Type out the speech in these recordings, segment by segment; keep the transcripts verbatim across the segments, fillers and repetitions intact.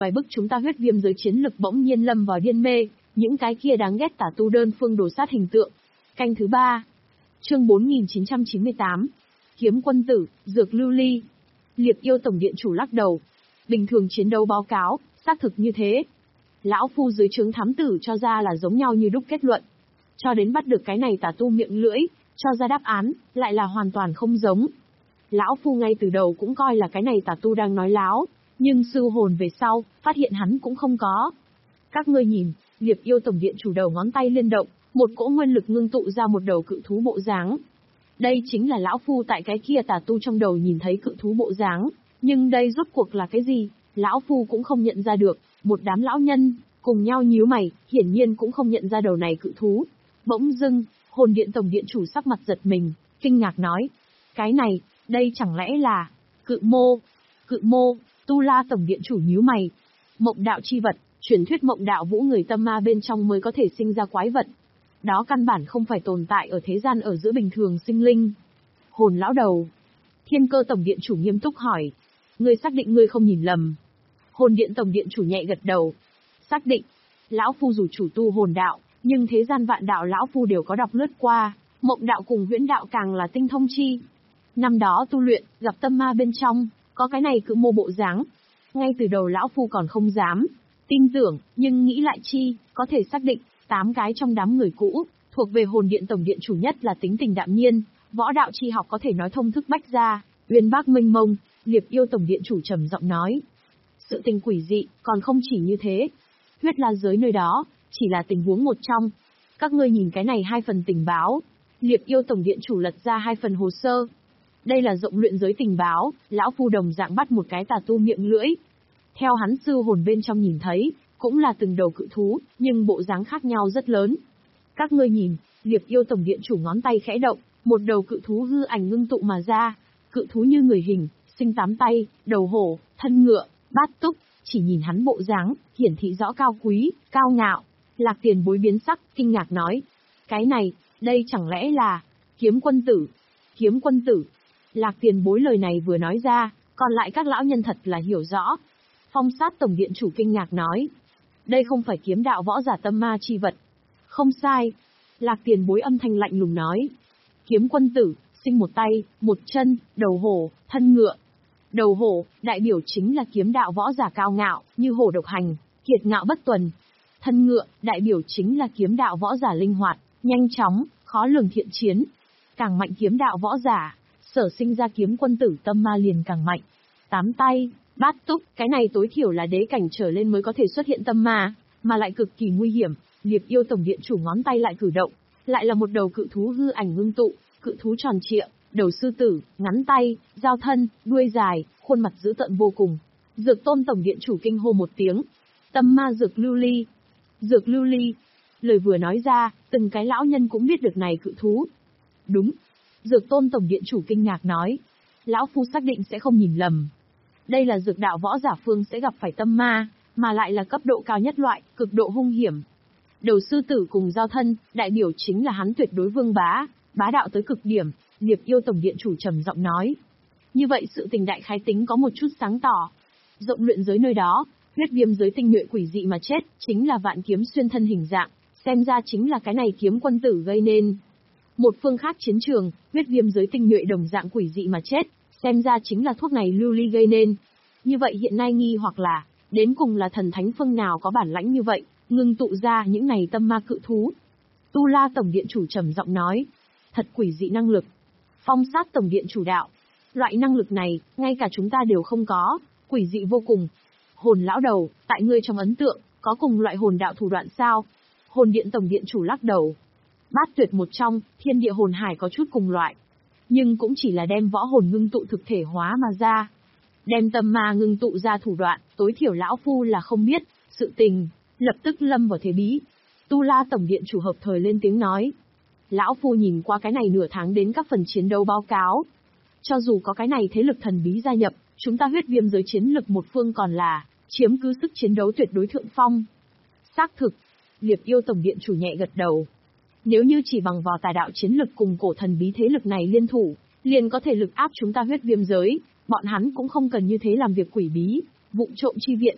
phải bức chúng ta huyết viêm giới chiến lực bỗng nhiên lâm vào điên mê, những cái kia đáng ghét tà tu đơn phương đồ sát hình tượng. Canh thứ ba. Chương bốn nghìn chín trăm chín mươi tám. Kiếm quân tử, dược lưu ly. Liệp yêu tổng điện chủ lắc đầu. Bình thường chiến đấu báo cáo, xác thực như thế. Lão phu dưới trướng thám tử cho ra là giống nhau như đúc kết luận. Cho đến bắt được cái này tà tu miệng lưỡi, cho ra đáp án, lại là hoàn toàn không giống. Lão phu ngay từ đầu cũng coi là cái này tà tu đang nói láo, nhưng sư hồn về sau, phát hiện hắn cũng không có. Các ngươi nhìn, Liệp yêu tổng điện chủ đầu ngón tay liên động, một cỗ nguyên lực ngưng tụ ra một đầu cự thú bộ dáng. Đây chính là lão phu tại cái kia tà tu trong đầu nhìn thấy cự thú bộ dáng, nhưng đây rốt cuộc là cái gì, lão phu cũng không nhận ra được. Một đám lão nhân, cùng nhau nhíu mày, hiển nhiên cũng không nhận ra đầu này cự thú. Bỗng dưng, hồn điện tổng điện chủ sắc mặt giật mình, kinh ngạc nói. Cái này, đây chẳng lẽ là... Cự mô. Cự mô, Tu La tổng điện chủ nhíu mày. Mộng đạo chi vật, truyền thuyết mộng đạo vũ người tâm ma bên trong mới có thể sinh ra quái vật. Đó căn bản không phải tồn tại ở thế gian ở giữa bình thường sinh linh. Hồn lão đầu. Thiên Cơ tổng điện chủ nghiêm túc hỏi. Ngươi xác định ngươi không nhìn lầm. Hồn điện tổng điện chủ nhẹ gật đầu. Xác định. Lão phu dù chủ tu hồn đạo, nhưng thế gian vạn đạo lão phu đều có đọc lướt qua, mộng đạo cùng huyễn đạo càng là tinh thông chi. Năm đó tu luyện, gặp tâm ma bên trong, có cái này cự mô bộ dáng. Ngay từ đầu lão phu còn không dám tin tưởng, nhưng nghĩ lại chi, có thể xác định, tám cái trong đám người cũ, thuộc về hồn điện tổng điện chủ nhất là tính tình đạm nhiên, võ đạo chi học có thể nói thông thức bách gia, uyên bác mênh mông. Liệp yêu tổng điện chủ trầm giọng nói. Sự tình quỷ dị, còn không chỉ như thế. Huyết la giới nơi đó, chỉ là tình huống một trong. Các ngươi nhìn cái này hai phần tình báo. Liệp yêu tổng điện chủ lật ra hai phần hồ sơ. Đây là rộng luyện giới tình báo, lão phu đồng dạng bắt một cái tà tu miệng lưỡi. Theo hắn sư hồn bên trong nhìn thấy, cũng là từng đầu cự thú, nhưng bộ dáng khác nhau rất lớn. Các ngươi nhìn, Liệp yêu tổng điện chủ ngón tay khẽ động, một đầu cự thú hư ảnh ngưng tụ mà ra. Cự thú như người hình, sinh tám tay, đầu hổ, thân ngựa, bát túc, chỉ nhìn hắn bộ dáng, hiển thị rõ cao quý, cao ngạo. Lạc Tiền Bối biến sắc, kinh ngạc nói. Cái này, đây chẳng lẽ là... Kiếm quân tử. Kiếm quân tử. Lạc Tiền Bối lời này vừa nói ra, còn lại các lão nhân thật là hiểu rõ. Phong Sát tổng điện chủ kinh ngạc nói. Đây không phải kiếm đạo võ giả tâm ma chi vật. Không sai. Lạc Tiền Bối âm thanh lạnh lùng nói. Kiếm quân tử, sinh một tay, một chân, đầu hổ, thân ngựa. Đầu hổ, đại biểu chính là kiếm đạo võ giả cao ngạo, như hổ độc hành, kiệt ngạo bất tuần. Thân ngựa, đại biểu chính là kiếm đạo võ giả linh hoạt, nhanh chóng, khó lường thiện chiến. Càng mạnh kiếm đạo võ giả, sở sinh ra kiếm quân tử tâm ma liền càng mạnh. Tám tay, bát túc, cái này tối thiểu là đế cảnh trở lên mới có thể xuất hiện tâm ma, mà lại cực kỳ nguy hiểm. Liệp yêu tổng điện chủ ngón tay lại cử động, lại là một đầu cự thú hư ảnh ngưng tụ, cự thú tròn trịa, đầu sư tử, ngắn tay, dao thân, đuôi dài, khuôn mặt dữ tợn vô cùng. Dược Tôn tổng điện chủ kinh hô một tiếng. Tâm ma dược lưu ly. Dược lưu ly. Lời vừa nói ra, từng cái lão nhân cũng biết được này cự thú. Đúng. Dược Tôn tổng điện chủ kinh ngạc nói. Lão phu xác định sẽ không nhìn lầm. Đây là dược đạo võ giả phương sẽ gặp phải tâm ma, mà lại là cấp độ cao nhất loại, cực độ hung hiểm. Đầu sư tử cùng giao thân, đại biểu chính là hắn tuyệt đối vương bá, bá đạo tới cực điểm. Liệp yêu tổng điện chủ trầm giọng nói. Như vậy sự tình đại khái tính có một chút sáng tỏ. Rộng luyện giới nơi đó, huyết viêm giới tinh nhuệ quỷ dị mà chết, chính là vạn kiếm xuyên thân hình dạng, xem ra chính là cái này kiếm quân tử gây nên. Một phương khác chiến trường, huyết viêm giới tinh nhuệ đồng dạng quỷ dị mà chết, xem ra chính là thuốc này lưu ly gây nên. Như vậy hiện nay nghi hoặc là, đến cùng là thần thánh phương nào có bản lãnh như vậy, ngưng tụ ra những này tâm ma cự thú. Tu La tổng điện chủ trầm giọng nói. Thật quỷ dị năng lực. Phong Sát tổng điện chủ đạo. Loại năng lực này, ngay cả chúng ta đều không có, quỷ dị vô cùng. Hồn lão đầu, tại ngươi trong ấn tượng, có cùng loại hồn đạo thủ đoạn sao? Hồn điện tổng điện chủ lắc đầu. Bát tuyệt một trong, thiên địa hồn hải có chút cùng loại. Nhưng cũng chỉ là đem võ hồn ngưng tụ thực thể hóa mà ra. Đem tâm ma ngưng tụ ra thủ đoạn, tối thiểu lão phu là không biết, sự tình, lập tức lâm vào thế bí. Tu La tổng điện chủ hợp thời lên tiếng nói. Lão phu nhìn qua cái này nửa tháng đến các phần chiến đấu báo cáo. Cho dù có cái này thế lực thần bí gia nhập, chúng ta huyết viêm giới chiến lực một phương còn là chiếm cứ sức chiến đấu tuyệt đối thượng phong. Xác thực, Liệp yêu tổng điện chủ nhẹ gật đầu. Nếu như chỉ bằng vào tài đạo chiến lực cùng cổ thần bí thế lực này liên thủ, liền có thể lực áp chúng ta huyết viêm giới, bọn hắn cũng không cần như thế làm việc quỷ bí, vụng trộm chi viện.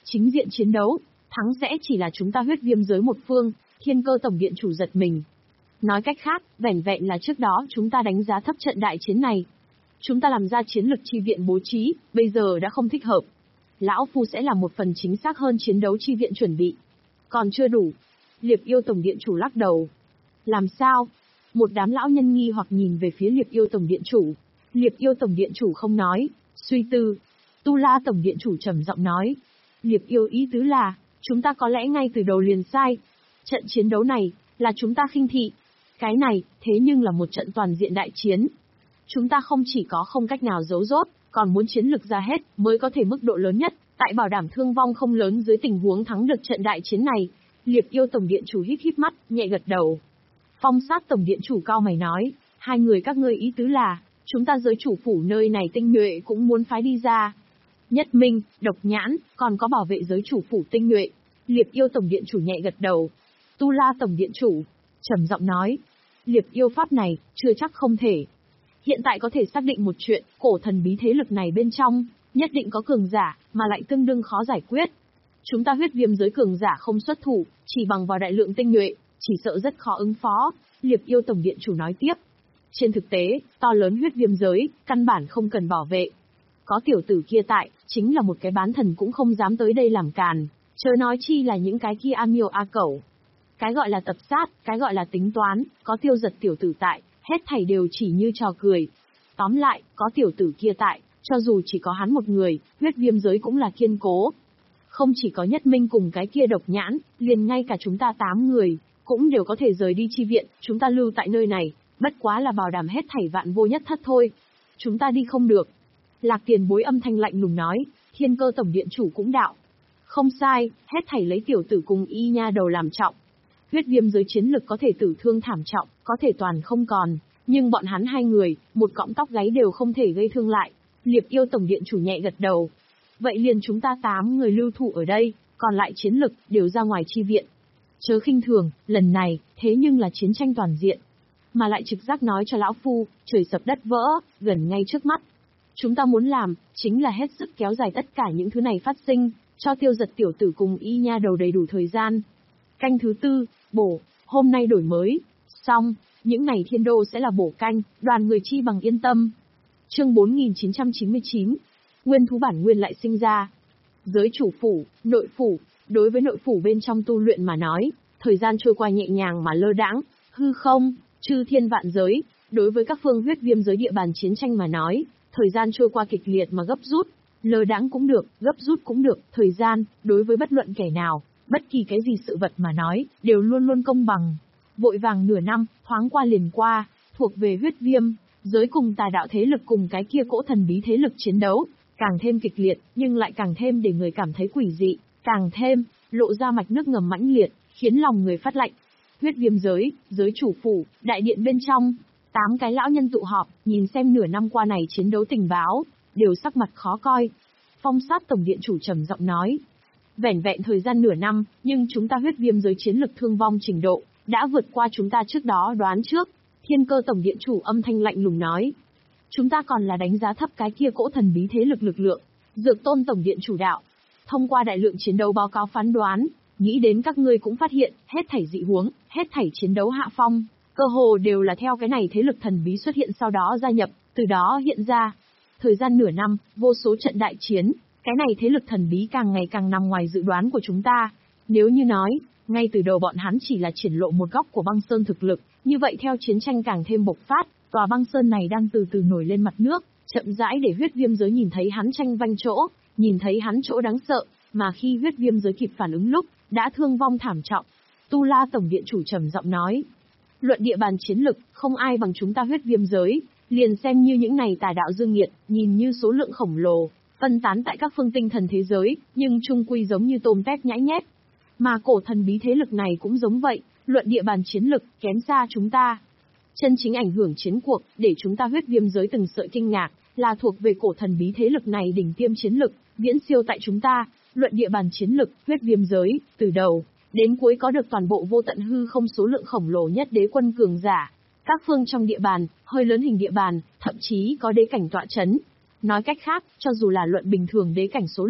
Chính diện chiến đấu, thắng sẽ chỉ là chúng ta huyết viêm giới một phương, Thiên Cơ Tổng Điện chủ giật mình. Nói cách khác, vẻn vẹn là trước đó chúng ta đánh giá thấp trận đại chiến này. Chúng ta làm ra chiến lực chi viện bố trí, bây giờ đã không thích hợp. Lão Phu sẽ làm một phần chính xác hơn chiến đấu chi viện chuẩn bị. Còn chưa đủ. Liệp Yêu Tổng Điện chủ lắc đầu. Làm sao? Một đám lão nhân nghi hoặc nhìn về phía Liệp Yêu Tổng Điện chủ. Liệp Yêu Tổng Điện chủ không nói, suy tư. Tu La Tổng Điện chủ trầm giọng nói. Liệp Yêu ý tứ là, chúng ta có lẽ ngay từ đầu liền sai. Trận chiến đấu này, là chúng ta khinh thị. Cái này, thế nhưng là một trận toàn diện đại chiến. Chúng ta không chỉ có không cách nào giấu rốt, còn muốn chiến lực ra hết, mới có thể mức độ lớn nhất, tại bảo đảm thương vong không lớn dưới tình huống thắng được trận đại chiến này. Liệp Yêu Tổng Điện chủ híp híp mắt, nhẹ gật đầu. Phong Sát Tổng Điện chủ cao mày nói, hai người các ngươi ý tứ là, chúng ta giới chủ phủ nơi này tinh nhuệ cũng muốn phái đi ra. Nhất Minh, Độc Nhãn, còn có bảo vệ giới chủ phủ tinh nhuệ. Liệp Yêu Tổng Điện chủ nhẹ gật đầu. Tu La Tổng Điện chủ trầm giọng nói, Liệp Yêu pháp này, chưa chắc không thể. Hiện tại có thể xác định một chuyện, cổ thần bí thế lực này bên trong, nhất định có cường giả, mà lại tương đương khó giải quyết. Chúng ta huyết viêm giới cường giả không xuất thủ, chỉ bằng vào đại lượng tinh nhuệ, chỉ sợ rất khó ứng phó. Liệp Yêu Tổng Điện chủ nói tiếp. Trên thực tế, to lớn huyết viêm giới, căn bản không cần bảo vệ. Có tiểu tử kia tại, chính là một cái bán thần cũng không dám tới đây làm càn, chớ nói chi là những cái kia a miêu a cẩu. Cái gọi là tập sát, cái gọi là tính toán, có tiêu giật tiểu tử tại, hết thảy đều chỉ như trò cười. Tóm lại, có tiểu tử kia tại, cho dù chỉ có hắn một người, huyết viêm giới cũng là kiên cố. Không chỉ có Nhất Minh cùng cái kia Độc Nhãn, liền ngay cả chúng ta tám người, cũng đều có thể rời đi chi viện, chúng ta lưu tại nơi này, bất quá là bảo đảm hết thảy vạn vô nhất thất thôi. Chúng ta đi không được. Lạc Tiền Bối âm thanh lạnh lùng nói, Thiên Cơ Tổng Điện chủ cũng đạo. Không sai, hết thảy lấy tiểu tử cùng y nha đầu làm trọng. Huyết viêm giới chiến lực có thể tử thương thảm trọng, có thể toàn không còn, nhưng bọn hắn hai người, một cọng tóc gáy đều không thể gây thương lại. Liệp Yêu Tổng Điện chủ nhẹ gật đầu. Vậy liền chúng ta tám người lưu thủ ở đây, còn lại chiến lực đều ra ngoài chi viện. Chớ khinh thường, lần này, thế nhưng là chiến tranh toàn diện. Mà lại trực giác nói cho lão phu, trời sập đất vỡ, gần ngay trước mắt. Chúng ta muốn làm, chính là hết sức kéo dài tất cả những thứ này phát sinh, cho tiêu giật tiểu tử cùng y nha đầu đầy đủ thời gian. Canh thứ tư, bổ, hôm nay đổi mới, xong, những ngày thiên đô sẽ là bổ canh, đoàn người chi bằng yên tâm. Chương bốn nghìn chín trăm chín mươi chín, nguyên thú bản nguyên lại sinh ra. Giới chủ phủ, nội phủ, đối với nội phủ bên trong tu luyện mà nói, thời gian trôi qua nhẹ nhàng mà lơ đãng, hư không, chư thiên vạn giới, đối với các phương huyết viêm giới địa bàn chiến tranh mà nói, thời gian trôi qua kịch liệt mà gấp rút, lơ đãng cũng được, gấp rút cũng được, thời gian, đối với bất luận kẻ nào, bất kỳ cái gì sự vật mà nói, đều luôn luôn công bằng. Vội vàng nửa năm, thoáng qua liền qua, thuộc về huyết viêm, giới cùng tà đạo thế lực cùng cái kia cỗ thần bí thế lực chiến đấu, càng thêm kịch liệt, nhưng lại càng thêm để người cảm thấy quỷ dị, càng thêm, lộ ra mạch nước ngầm mãnh liệt, khiến lòng người phát lạnh. Huyết viêm giới, giới chủ phủ, đại điện bên trong, tám cái lão nhân tụ họp, nhìn xem nửa năm qua này chiến đấu tình báo, đều sắc mặt khó coi. Phong Sát Tổng Điện chủ trầm giọng nói, vẻn vẹn thời gian nửa năm, nhưng chúng ta huyết viêm giới chiến lực thương vong trình độ, đã vượt qua chúng ta trước đó đoán trước. Thiên Cơ Tổng Điện chủ âm thanh lạnh lùng nói, chúng ta còn là đánh giá thấp cái kia cỗ thần bí thế lực lực lượng. Dược Tôn Tổng Điện chủ đạo, thông qua đại lượng chiến đấu báo cáo phán đoán, nghĩ đến các ngươi cũng phát hiện, hết thảy dị huống, hết thảy chiến đấu hạ phong, cơ hồ đều là theo cái này thế lực thần bí xuất hiện sau đó gia nhập, từ đó hiện ra. Thời gian nửa năm, vô số trận đại chiến, cái này thế lực thần bí càng ngày càng nằm ngoài dự đoán của chúng ta. Nếu như nói, ngay từ đầu bọn hắn chỉ là triển lộ một góc của băng sơn thực lực, như vậy theo chiến tranh càng thêm bộc phát, tòa băng sơn này đang từ từ nổi lên mặt nước, chậm rãi để huyết viêm giới nhìn thấy hắn tranh vanh chỗ, nhìn thấy hắn chỗ đáng sợ, mà khi huyết viêm giới kịp phản ứng lúc, đã thương vong thảm trọng. Tu La Tổng Điện chủ trầm giọng nói, luận địa bàn chiến lực, không ai bằng chúng ta huyết viêm giới, liền xem như những này tà đạo dương nghiệt, nhìn như số lượng khổng lồ, phân tán tại các phương tinh thần thế giới, nhưng chung quy giống như tôm tép nhãi nhép. Mà cổ thần bí thế lực này cũng giống vậy, luận địa bàn chiến lực, kém xa chúng ta. Chân chính ảnh hưởng chiến cuộc, để chúng ta huyết viêm giới từng sợi kinh ngạc, là thuộc về cổ thần bí thế lực này đỉnh tiêm chiến lực, viễn siêu tại chúng ta. Luận địa bàn chiến lực, huyết viêm giới, từ đầu đến cuối có được toàn bộ vô tận hư không số lượng khổng lồ nhất đế quân cường giả. Các phương trong địa bàn, hơi lớn hình địa bàn, thậm chí có đế cảnh tọa chấn. Nói cách khác, cho dù là luận bình thường đế cảnh số lượng,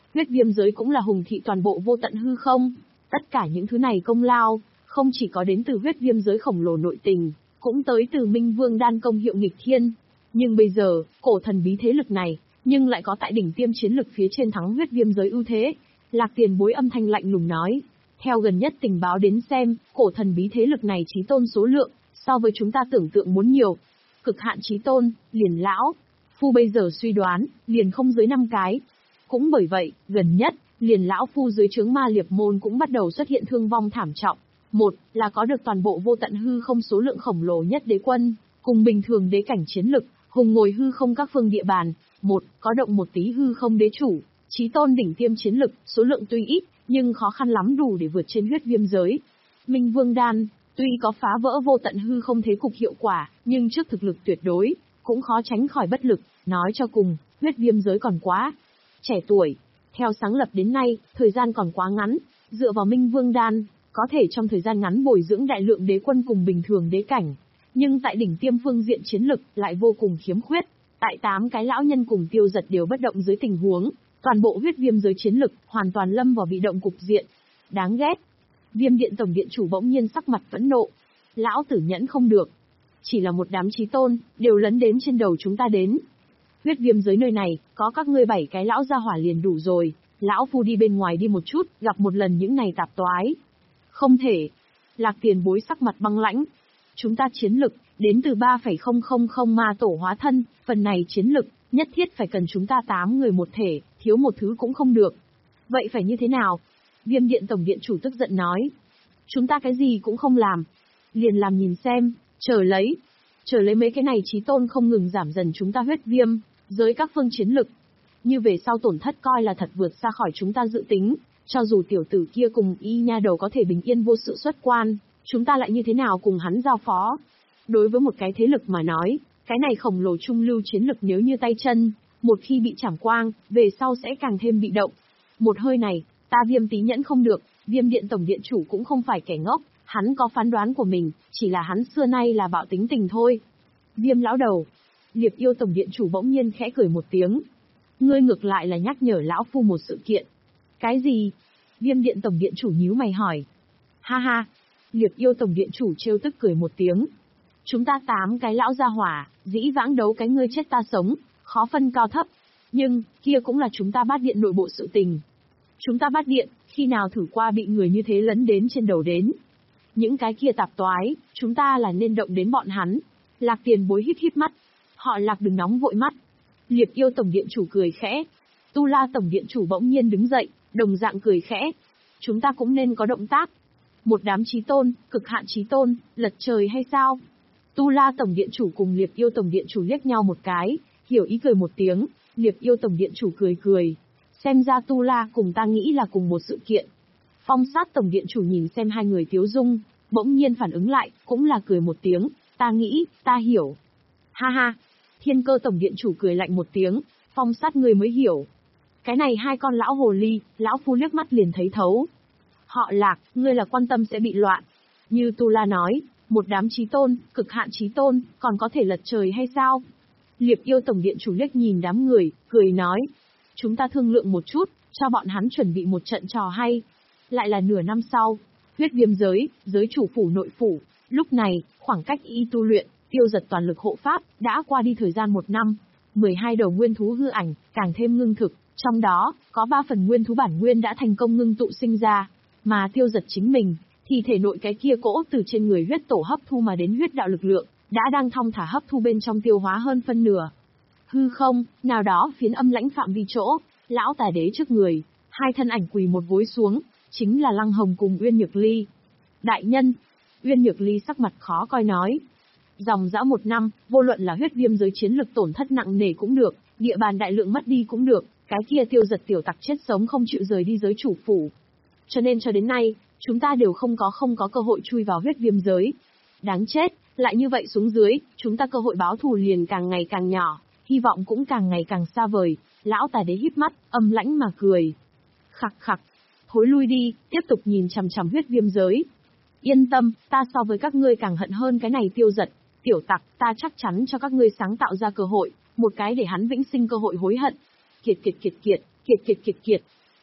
Huyết viêm giới cũng là hùng thị toàn bộ vô tận hư không. Tất cả những thứ này công lao, không chỉ có đến từ huyết viêm giới khổng lồ nội tình, cũng tới từ Minh Vương đan công hiệu nghịch thiên. Nhưng bây giờ, cổ thần bí thế lực này, nhưng lại có tại đỉnh tiêm chiến lực phía trên thắng huyết viêm giới ưu thế. Lạc Tiền Bối âm thanh lạnh lùng nói. Theo gần nhất tình báo đến xem, cổ thần bí thế lực này chí tôn số lượng, so với chúng ta tưởng tượng muốn nhiều. Cực hạn chí tôn, liền lão. Phu bây giờ suy đoán, liền không dưới năm cái. Cũng bởi vậy, gần nhất, liền lão phu dưới trướng ma liệp môn cũng bắt đầu xuất hiện thương vong thảm trọng. Một, là có được toàn bộ vô tận hư không số lượng khổng lồ nhất đế quân, cùng bình thường đế cảnh chiến lực, hùng ngồi hư không các phương địa bàn. Một, có động một tí hư không đế chủ, chí tôn đỉnh tiêm chiến lực, số lượng tuy ít, nhưng khó khăn lắm đủ để vượt trên huyết viêm giới. Minh Vương đan, tuy có phá vỡ vô tận hư không thế cục hiệu quả, nhưng trước thực lực tuyệt đối, cũng khó tránh khỏi bất lực. Nói cho cùng, huyết viêm giới còn quá trẻ tuổi. Theo sáng lập đến nay, thời gian còn quá ngắn, dựa vào Minh Vương đan, có thể trong thời gian ngắn bồi dưỡng đại lượng đế quân cùng bình thường đế cảnh. Nhưng tại đỉnh tiêm phương diện chiến lực lại vô cùng khiếm khuyết. Tại tám cái lão nhân cùng Tiêu Giật đều bất động dưới tình huống, toàn bộ huyết viêm giới chiến lực hoàn toàn lâm vào bị động cục diện. Đáng ghét. Viêm điện tổng điện chủ bỗng nhiên sắc mặt phẫn nộ. Lão tử nhẫn không được. Chỉ là một đám chí tôn, đều lấn đến trên đầu chúng ta đến. Huyết viêm giới nơi này, có các ngươi bảy cái lão gia hỏa liền đủ rồi. Lão phu đi bên ngoài đi một chút, gặp một lần những này tạp toái. Không thể. Lạc Tiền Bối sắc mặt băng lãnh. Chúng ta chiến lực, đến từ ba phẩy không không không ma tổ hóa thân, phần này chiến lực, nhất thiết phải cần chúng ta tám người một thể, thiếu một thứ cũng không được. Vậy phải như thế nào? Viêm điện tổng điện chủ tức giận nói. Chúng ta cái gì cũng không làm. Liền làm nhìn xem, chờ lấy. Chờ lấy mấy cái này chí tôn không ngừng giảm dần chúng ta huyết viêm, giới các phương chiến lực. Như về sau tổn thất coi là thật vượt xa khỏi chúng ta dự tính, cho dù tiểu tử kia cùng y nha đầu có thể bình yên vô sự xuất quan, chúng ta lại như thế nào cùng hắn giao phó. Đối với một cái thế lực mà nói, cái này khổng lồ trung lưu chiến lực nếu như tay chân, một khi bị chảm quang, về sau sẽ càng thêm bị động. Một hơi này, ta Viêm tí nhẫn không được, Viêm điện tổng điện chủ cũng không phải kẻ ngốc, hắn có phán đoán của mình, chỉ là hắn xưa nay là bạo tính tình thôi. Viêm lão đầu. Liệp yêu tổng điện chủ bỗng nhiên khẽ cười một tiếng. Ngươi ngược lại là nhắc nhở lão phu một sự kiện. Cái gì? Viêm điện tổng điện chủ nhíu mày hỏi. Ha ha. Liệp yêu tổng điện chủ trêu tức cười một tiếng. Chúng ta tám cái lão gia hỏa, dĩ vãng đấu cái ngươi chết ta sống, khó phân cao thấp. Nhưng, kia cũng là chúng ta bát điện nội bộ sự tình. Chúng ta bát điện, khi nào thử qua bị người như thế lấn đến trên đầu đến. Những cái kia tạp toái, chúng ta là nên động đến bọn hắn. Lạc Tiền Bối híp híp mắt. Họ Lạc đừng nóng vội mắt. Liệp yêu tổng điện chủ cười khẽ. Tu La tổng điện chủ bỗng nhiên đứng dậy, đồng dạng cười khẽ. Chúng ta cũng nên có động tác. Một đám chí tôn, cực hạn chí tôn, lật trời hay sao? Tu La tổng điện chủ cùng Liệp yêu tổng điện chủ liếc nhau một cái, hiểu ý cười một tiếng. Liệp yêu tổng điện chủ cười cười. Xem ra Tu La cùng ta nghĩ là cùng một sự kiện. Phong sát tổng điện chủ nhìn xem hai người tiếu dung, bỗng nhiên phản ứng lại, cũng là cười một tiếng. Ta nghĩ, ta hiểu. Ha ha. Thiên cơ tổng điện chủ cười lạnh một tiếng. Phong sát người mới hiểu. Cái này hai con lão hồ ly, lão phu liếc mắt liền thấy thấu. Họ Lạc, ngươi là quan tâm sẽ bị loạn. Như Tu La nói, một đám chí tôn, cực hạn chí tôn, còn có thể lật trời hay sao? Liệp yêu tổng điện chủ liếc nhìn đám người, cười nói. Chúng ta thương lượng một chút, cho bọn hắn chuẩn bị một trận trò hay. Lại là nửa năm sau, huyết viêm giới, giới chủ phủ nội phủ. Lúc này, khoảng cách y tu luyện, Tiêu Giật toàn lực hộ pháp, đã qua đi thời gian một năm. mười hai đầu nguyên thú hư ảnh, càng thêm ngưng thực, trong đó, có ba phần nguyên thú bản nguyên đã thành công ngưng tụ sinh ra. Mà Tiêu Giật chính mình, thì thể nội cái kia cỗ từ trên người huyết tổ hấp thu mà đến huyết đạo lực lượng, đã đang thong thả hấp thu bên trong tiêu hóa hơn phân nửa. Hư không, nào đó phiến âm lãnh phạm vi chỗ, lão tà đế trước người, hai thân ảnh quỳ một gối xuống, chính là Lăng Hồng cùng Uyên Nhược Ly. Đại nhân, Uyên Nhược Ly sắc mặt khó coi nói. Dòng dã một năm, vô luận là huyết viêm giới chiến lực tổn thất nặng nề cũng được, địa bàn đại lượng mất đi cũng được, cái kia Tiêu Giật tiểu tặc chết sống không chịu rời đi giới chủ phủ. Cho nên cho đến nay, chúng ta đều không có không có cơ hội chui vào huyết viêm giới. Đáng chết, lại như vậy xuống dưới, chúng ta cơ hội báo thù liền càng ngày càng nhỏ, hy vọng cũng càng ngày càng xa vời. Lão tà đế híp mắt, âm lãnh mà cười. Khặc khặc, thối lui đi, tiếp tục nhìn chằm chằm huyết viêm giới. Yên tâm, ta so với các ngươi càng hận hơn cái này Tiêu Giật, tiểu tặc, ta chắc chắn cho các ngươi sáng tạo ra cơ hội, một cái để hắn vĩnh sinh cơ hội hối hận. Kiệt kiệt kiệt kiệt, kiệt kiệt kiệt kiệt.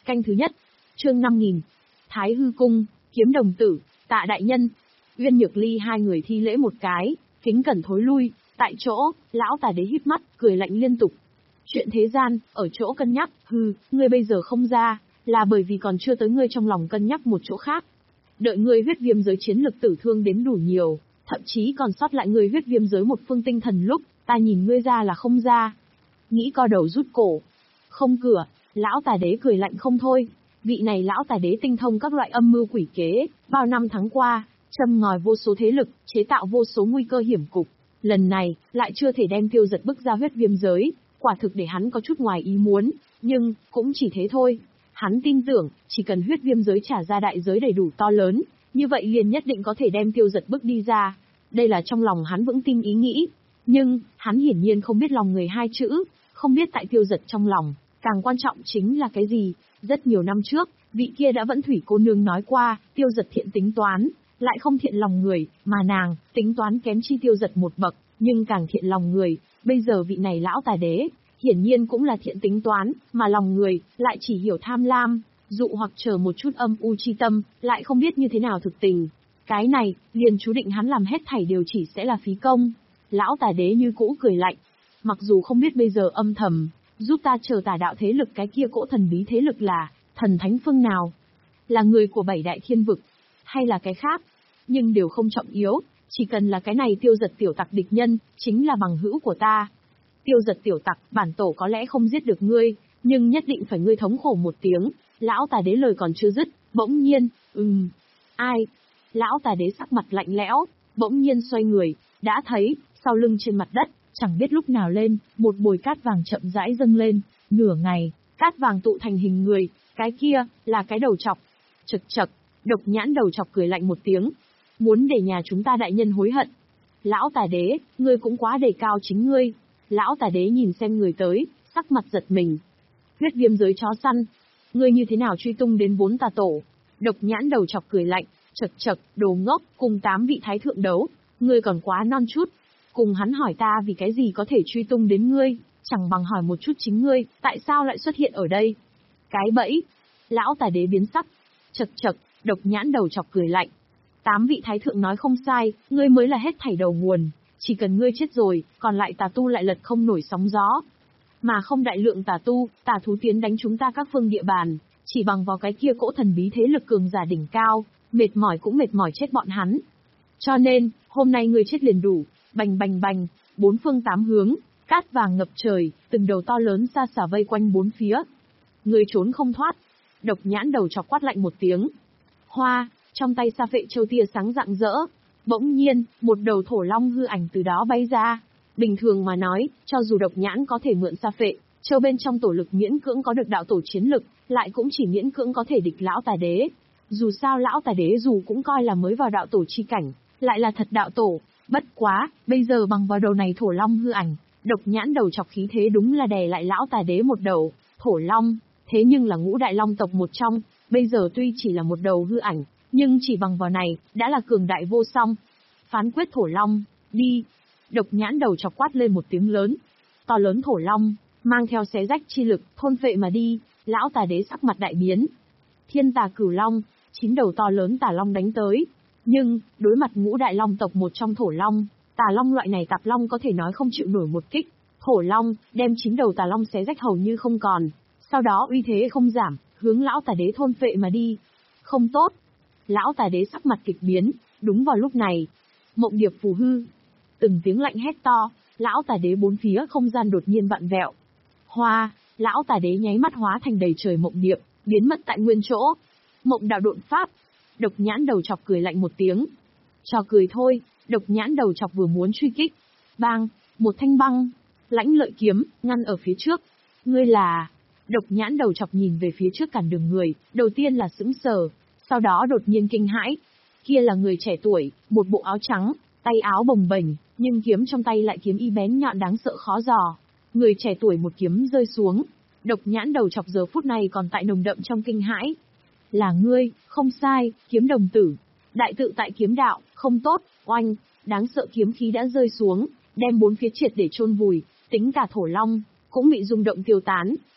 Canh thứ nhất. Chương năm nghìn. Thái Hư Cung, Kiếm Đồng Tử, Tạ đại nhân. Uyên Nhược Ly hai người thi lễ một cái, kính cẩn thối lui, tại chỗ, lão tà đế híp mắt, cười lạnh liên tục. Chuyện thế gian, ở chỗ cân nhắc, hừ, ngươi bây giờ không ra, là bởi vì còn chưa tới ngươi trong lòng cân nhắc một chỗ khác. Đợi ngươi huyết viêm giới chiến lực tử thương đến đủ nhiều, thậm chí còn sót lại ngươi huyết viêm giới một phương tinh thần lúc, ta nhìn ngươi ra là không ra. Nghĩ co đầu rút cổ. Không cửa, lão tà đế cười lạnh không thôi. Vị này lão tà đế tinh thông các loại âm mưu quỷ kế, bao năm tháng qua, châm ngòi vô số thế lực, chế tạo vô số nguy cơ hiểm cục. Lần này, lại chưa thể đem Tiêu Giật bức ra huyết viêm giới, quả thực để hắn có chút ngoài ý muốn, nhưng, cũng chỉ thế thôi. Hắn tin tưởng, chỉ cần huyết viêm giới trả ra đại giới đầy đủ to lớn, như vậy liền nhất định có thể đem Tiêu Giật bức đi ra. Đây là trong lòng hắn vững tin ý nghĩ. Nhưng, hắn hiển nhiên không biết lòng người hai chữ, không biết tại Tiêu Giật trong lòng, càng quan trọng chính là cái gì. Rất nhiều năm trước, vị kia đã vẫn thủy cô nương nói qua, Tiêu Giật thiện tính toán, lại không thiện lòng người, mà nàng, tính toán kém chi Tiêu Giật một bậc, nhưng càng thiện lòng người. Bây giờ vị này lão tà đế, hiển nhiên cũng là thiện tính toán, mà lòng người, lại chỉ hiểu tham lam, dụ hoặc chờ một chút âm u chi tâm, lại không biết như thế nào thực tình. Cái này, liền chú định hắn làm hết thảy đều chỉ sẽ là phí công. Lão tà đế như cũ cười lạnh. Mặc dù không biết bây giờ âm thầm, giúp ta chờ tà đạo thế lực cái kia cỗ thần bí thế lực là, thần thánh phương nào? Là người của bảy đại thiên vực, hay là cái khác? Nhưng đều không trọng yếu, chỉ cần là cái này Tiêu Giật tiểu tặc địch nhân, chính là bằng hữu của ta. Tiêu Giật tiểu tặc, bản tổ có lẽ không giết được ngươi, nhưng nhất định phải ngươi thống khổ một tiếng. Lão tà đế lời còn chưa dứt, bỗng nhiên, ừm, ai? Lão tà đế sắc mặt lạnh lẽo, bỗng nhiên xoay người, đã thấy, sau lưng trên mặt đất, chẳng biết lúc nào lên, một bồi cát vàng chậm rãi dâng lên, nửa ngày, cát vàng tụ thành hình người, cái kia, là cái đầu trọc. Chật chật, độc nhãn đầu trọc cười lạnh một tiếng. Muốn để nhà chúng ta đại nhân hối hận. Lão tà đế, ngươi cũng quá đề cao chính ngươi. Lão tà đế nhìn xem người tới, sắc mặt giật mình. Huyết viêm giới chó săn. Ngươi như thế nào truy tung đến bốn tà tổ? Độc nhãn đầu chọc cười lạnh, chật chật, đồ ngốc, cùng tám vị thái thượng đấu. Ngươi còn quá non chút. Cùng hắn hỏi ta vì cái gì có thể truy tung đến ngươi, chẳng bằng hỏi một chút chính ngươi, tại sao lại xuất hiện ở đây? Cái bẫy. Lão tà đế biến sắc. Chật chật, độc nhãn đầu chọc cười lạnh. Tám vị thái thượng nói không sai, ngươi mới là hết thảy đầu nguồn. Chỉ cần ngươi chết rồi, còn lại tà tu lại lật không nổi sóng gió. Mà không đại lượng tà tu, tà thú tiến đánh chúng ta các phương địa bàn, chỉ bằng vào cái kia cỗ thần bí thế lực cường giả đỉnh cao, mệt mỏi cũng mệt mỏi chết bọn hắn. Cho nên, hôm nay ngươi chết liền đủ, bành bành bành, bốn phương tám hướng, cát vàng ngập trời, từng đầu to lớn xa xả vây quanh bốn phía. Ngươi trốn không thoát. Độc nhãn đầu chọc quát lạnh một tiếng. Hoa, trong tay sa phệ châu tia sáng rạng rỡ. Bỗng nhiên, một đầu thổ long hư ảnh từ đó bay ra. Bình thường mà nói, cho dù độc nhãn có thể mượn sa phệ châu bên trong tổ lực miễn cưỡng có được đạo tổ chiến lực, lại cũng chỉ miễn cưỡng có thể địch lão tà đế. Dù sao lão tà đế dù cũng coi là mới vào đạo tổ chi cảnh, lại là thật đạo tổ. Bất quá, bây giờ bằng vào đầu này thổ long hư ảnh, độc nhãn đầu chọc khí thế đúng là đè lại lão tà đế một đầu. Thổ long, thế nhưng là ngũ đại long tộc một trong, bây giờ tuy chỉ là một đầu hư ảnh, nhưng chỉ bằng vào này, đã là cường đại vô song. Phán quyết thổ long, đi. Độc nhãn đầu chọc quát lên một tiếng lớn. To lớn thổ long, mang theo xé rách chi lực, thôn phệ mà đi, lão tà đế sắc mặt đại biến. Thiên tà cửu long, chín đầu to lớn tà long đánh tới. Nhưng, đối mặt ngũ đại long tộc một trong thổ long, tà long loại này tạp long có thể nói không chịu nổi một kích. Thổ long, đem chín đầu tà long xé rách hầu như không còn. Sau đó uy thế không giảm, hướng lão tà đế thôn phệ mà đi. Không tốt. Lão tà đế sắc mặt kịch biến, đúng vào lúc này. Mộng điệp phù hư. Từng tiếng lạnh hét to, lão tà đế bốn phía không gian đột nhiên vặn vẹo. Hoa, lão tà đế nháy mắt hóa thành đầy trời mộng điệp, biến mất tại nguyên chỗ. Mộng đạo độn pháp. Độc nhãn đầu chọc cười lạnh một tiếng. Trò cười thôi, độc nhãn đầu chọc vừa muốn truy kích. Bang, một thanh băng, lãnh lợi kiếm, ngăn ở phía trước. Ngươi là... Độc nhãn đầu chọc nhìn về phía trước cản đường người, đầu tiên là sững sờ, sau đó đột nhiên kinh hãi. Kia là người trẻ tuổi, một bộ áo trắng, tay áo bồng bềnh, nhưng kiếm trong tay lại kiếm y bén nhọn đáng sợ khó dò. Người trẻ tuổi một kiếm rơi xuống, độc nhãn đầu chọc giờ phút này còn tại nồng đậm trong kinh hãi. Là ngươi, không sai, kiếm đồng tử. Đại tự tại kiếm đạo, không tốt, oanh, đáng sợ kiếm khí đã rơi xuống, đem bốn phía triệt để chôn vùi, tính cả thổ long, cũng bị rung động tiêu tán.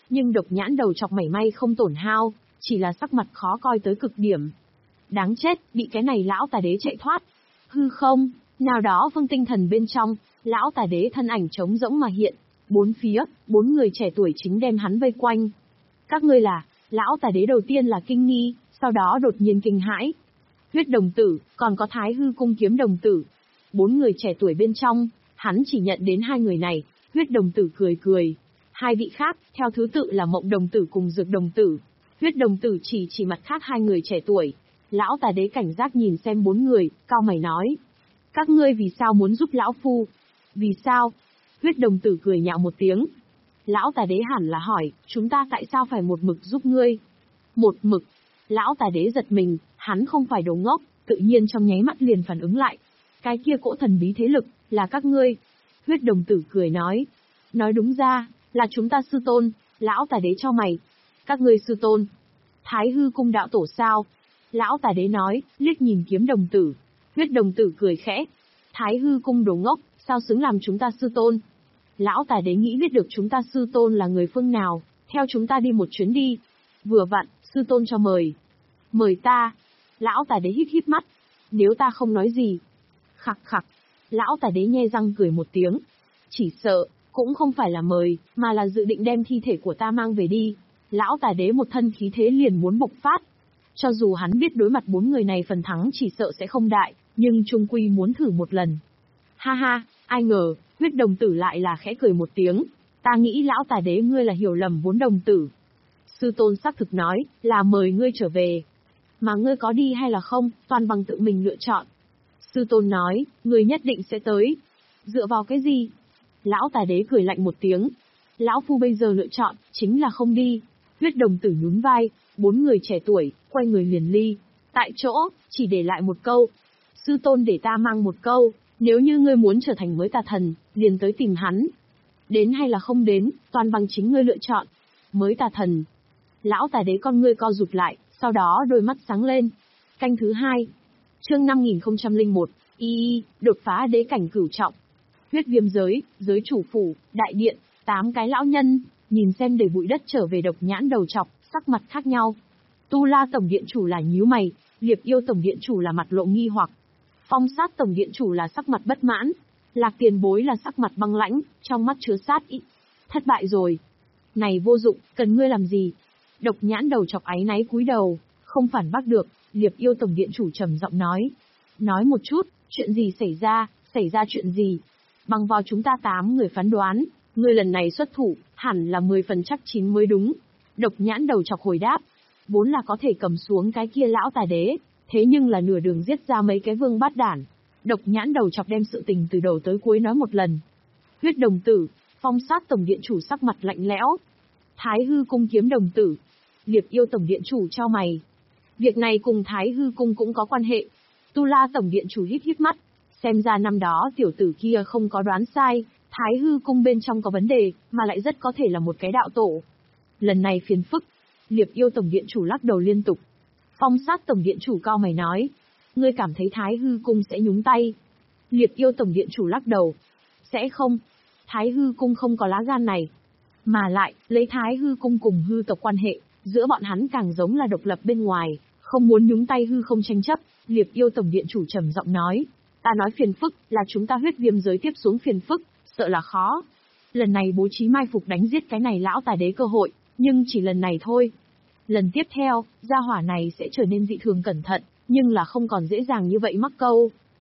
Nhưng độc nhãn đầu chọc mảy may không tổn hao, chỉ là sắc mặt khó coi tới cực điểm. Đáng chết, bị cái này lão tà đế chạy thoát. Hư không, nào đó vương tinh thần bên trong, lão tà đế thân ảnh trống rỗng mà hiện. Bốn phía, bốn người trẻ tuổi chính đem hắn vây quanh. Các ngươi là, lão tà đế đầu tiên là kinh nghi, sau đó đột nhiên kinh hãi. Huyết đồng tử, còn có Thái Hư cung kiếm đồng tử. Bốn người trẻ tuổi bên trong, hắn chỉ nhận đến hai người này, huyết đồng tử cười cười. Hai vị khác, theo thứ tự là mộng đồng tử cùng dược đồng tử. Huyết đồng tử chỉ chỉ mặt khác hai người trẻ tuổi. Lão tà đế cảnh giác nhìn xem bốn người, cao mày nói. Các ngươi vì sao muốn giúp lão phu? Vì sao? Huyết đồng tử cười nhạo một tiếng. Lão tà đế hẳn là hỏi, chúng ta tại sao phải một mực giúp ngươi? Một mực. Lão tà đế giật mình, hắn không phải đồ ngốc, tự nhiên trong nháy mắt liền phản ứng lại. Cái kia cỗ thần bí thế lực, là các ngươi. Huyết đồng tử cười nói. Nói đúng ra, là chúng ta sư tôn, lão tà đế cho mày. Các ngươi sư tôn. Thái Hư cung đạo tổ sao? Lão tà đế nói, liếc nhìn kiếm đồng tử. Huyết đồng tử cười khẽ. Thái Hư cung đồ ngốc, sao xứng làm chúng ta sư tôn? Lão tà đế nghĩ biết được chúng ta sư tôn là người phương nào, theo chúng ta đi một chuyến đi. Vừa vặn, sư tôn cho mời. Mời ta. Lão tà đế híp híp mắt. Nếu ta không nói gì. Khặc khặc. Lão tà đế nhe răng cười một tiếng. Chỉ sợ, cũng không phải là mời, mà là dự định đem thi thể của ta mang về đi. Lão tà đế một thân khí thế liền muốn bộc phát. Cho dù hắn biết đối mặt bốn người này phần thắng chỉ sợ sẽ không đại, nhưng trung quy muốn thử một lần. Ha ha, ai ngờ, huyết đồng tử lại là khẽ cười một tiếng. Ta nghĩ lão tà đế ngươi là hiểu lầm vốn đồng tử. Sư tôn xác thực nói, là mời ngươi trở về. Mà ngươi có đi hay là không, toàn bằng tự mình lựa chọn. Sư tôn nói, ngươi nhất định sẽ tới. Dựa vào cái gì? Lão tà đế cười lạnh một tiếng. Lão phu bây giờ lựa chọn, chính là không đi. Huyết đồng tử nhún vai, bốn người trẻ tuổi, quay người liền ly. Tại chỗ, chỉ để lại một câu. Sư tôn để ta mang một câu, nếu như ngươi muốn trở thành mới tà thần, liền tới tìm hắn. Đến hay là không đến, toàn bằng chính ngươi lựa chọn. Mới tà thần. Lão tà đế con ngươi co rụt lại, sau đó đôi mắt sáng lên. Canh thứ hai. Chương năm nghìn không trăm lẻ một, y đột phá đế cảnh cửu trọng. Huyết viêm giới, giới chủ phủ, đại điện, tám cái lão nhân, nhìn xem đầy bụi đất trở về độc nhãn đầu chọc, sắc mặt khác nhau. Tu La tổng điện chủ là nhíu mày, Liệp Yêu tổng điện chủ là mặt lộ nghi hoặc. Phong Sát tổng điện chủ là sắc mặt bất mãn, Lạc Tiền Bối là sắc mặt băng lãnh, trong mắt chứa sát ý. Thất bại rồi. Này vô dụng, cần ngươi làm gì? Độc nhãn đầu chọc áy náy cúi đầu, không phản bác được, Liệp Yêu tổng điện chủ trầm giọng nói. Nói một chút, chuyện gì xảy ra, xảy ra chuyện gì? Bằng vào chúng ta tám người phán đoán, ngươi lần này xuất thủ, hẳn là mười phần chắc chín mới đúng. Độc nhãn đầu chọc hồi đáp, vốn là có thể cầm xuống cái kia lão tà đế, thế nhưng là nửa đường giết ra mấy cái vương bát đản. Độc nhãn đầu chọc đem sự tình từ đầu tới cuối nói một lần. Huyết đồng tử, Phong Sát tổng điện chủ sắc mặt lạnh lẽo. Thái Hư cung kiếm đồng tử, Liệp Yêu tổng điện chủ cho mày. Việc này cùng Thái Hư cung cũng có quan hệ. Tu La tổng điện chủ híp híp mắt, xem ra năm đó tiểu tử kia không có đoán sai, Thái Hư cung bên trong có vấn đề, mà lại rất có thể là một cái đạo tổ. Lần này phiền phức. Liệp Yêu tổng điện chủ lắc đầu liên tục. Phong Sát tổng điện chủ cao mày nói, ngươi cảm thấy Thái Hư cung sẽ nhúng tay? Liệp Yêu tổng điện chủ lắc đầu, sẽ không. Thái Hư cung không có lá gan này. Mà lại, lấy Thái Hư cung cùng hư tộc quan hệ, giữa bọn hắn càng giống là độc lập bên ngoài, không muốn nhúng tay hư không tranh chấp. Liệp Yêu tổng điện chủ trầm giọng nói, ta nói phiền phức, là chúng ta huyết viêm giới tiếp xuống phiền phức, sợ là khó. Lần này bố trí mai phục đánh giết cái này lão tà đế cơ hội, nhưng chỉ lần này thôi. Lần tiếp theo, gia hỏa này sẽ trở nên dị thường cẩn thận, nhưng là không còn dễ dàng như vậy mắc câu.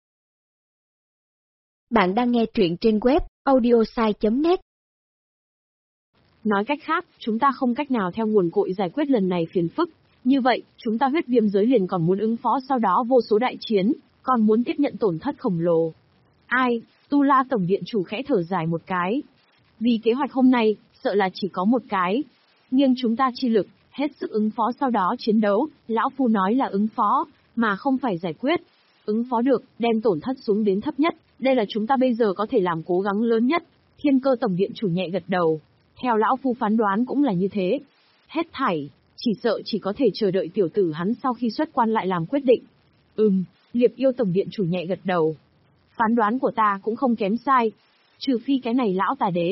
Bạn đang nghe truyện trên web audiosai chấm net. Nói cách khác, chúng ta không cách nào theo nguồn cội giải quyết lần này phiền phức. Như vậy, chúng ta huyết viêm giới liền còn muốn ứng phó sau đó vô số đại chiến, còn muốn tiếp nhận tổn thất khổng lồ. Ai, Tu La tổng điện chủ khẽ thở dài một cái. Vì kế hoạch hôm nay, sợ là chỉ có một cái. Nghiêng chúng ta chi lực, hết sức ứng phó sau đó chiến đấu, lão phu nói là ứng phó, mà không phải giải quyết. Ứng phó được, đem tổn thất xuống đến thấp nhất, đây là chúng ta bây giờ có thể làm cố gắng lớn nhất. Thiên Cơ tổng điện chủ nhẹ gật đầu. Theo lão phu phán đoán cũng là như thế. Hết thảy, chỉ sợ chỉ có thể chờ đợi tiểu tử hắn sau khi xuất quan lại làm quyết định. Ừm, Liệp Yêu tổng điện chủ nhẹ gật đầu. Phán đoán của ta cũng không kém sai. Trừ phi cái này lão tà đế,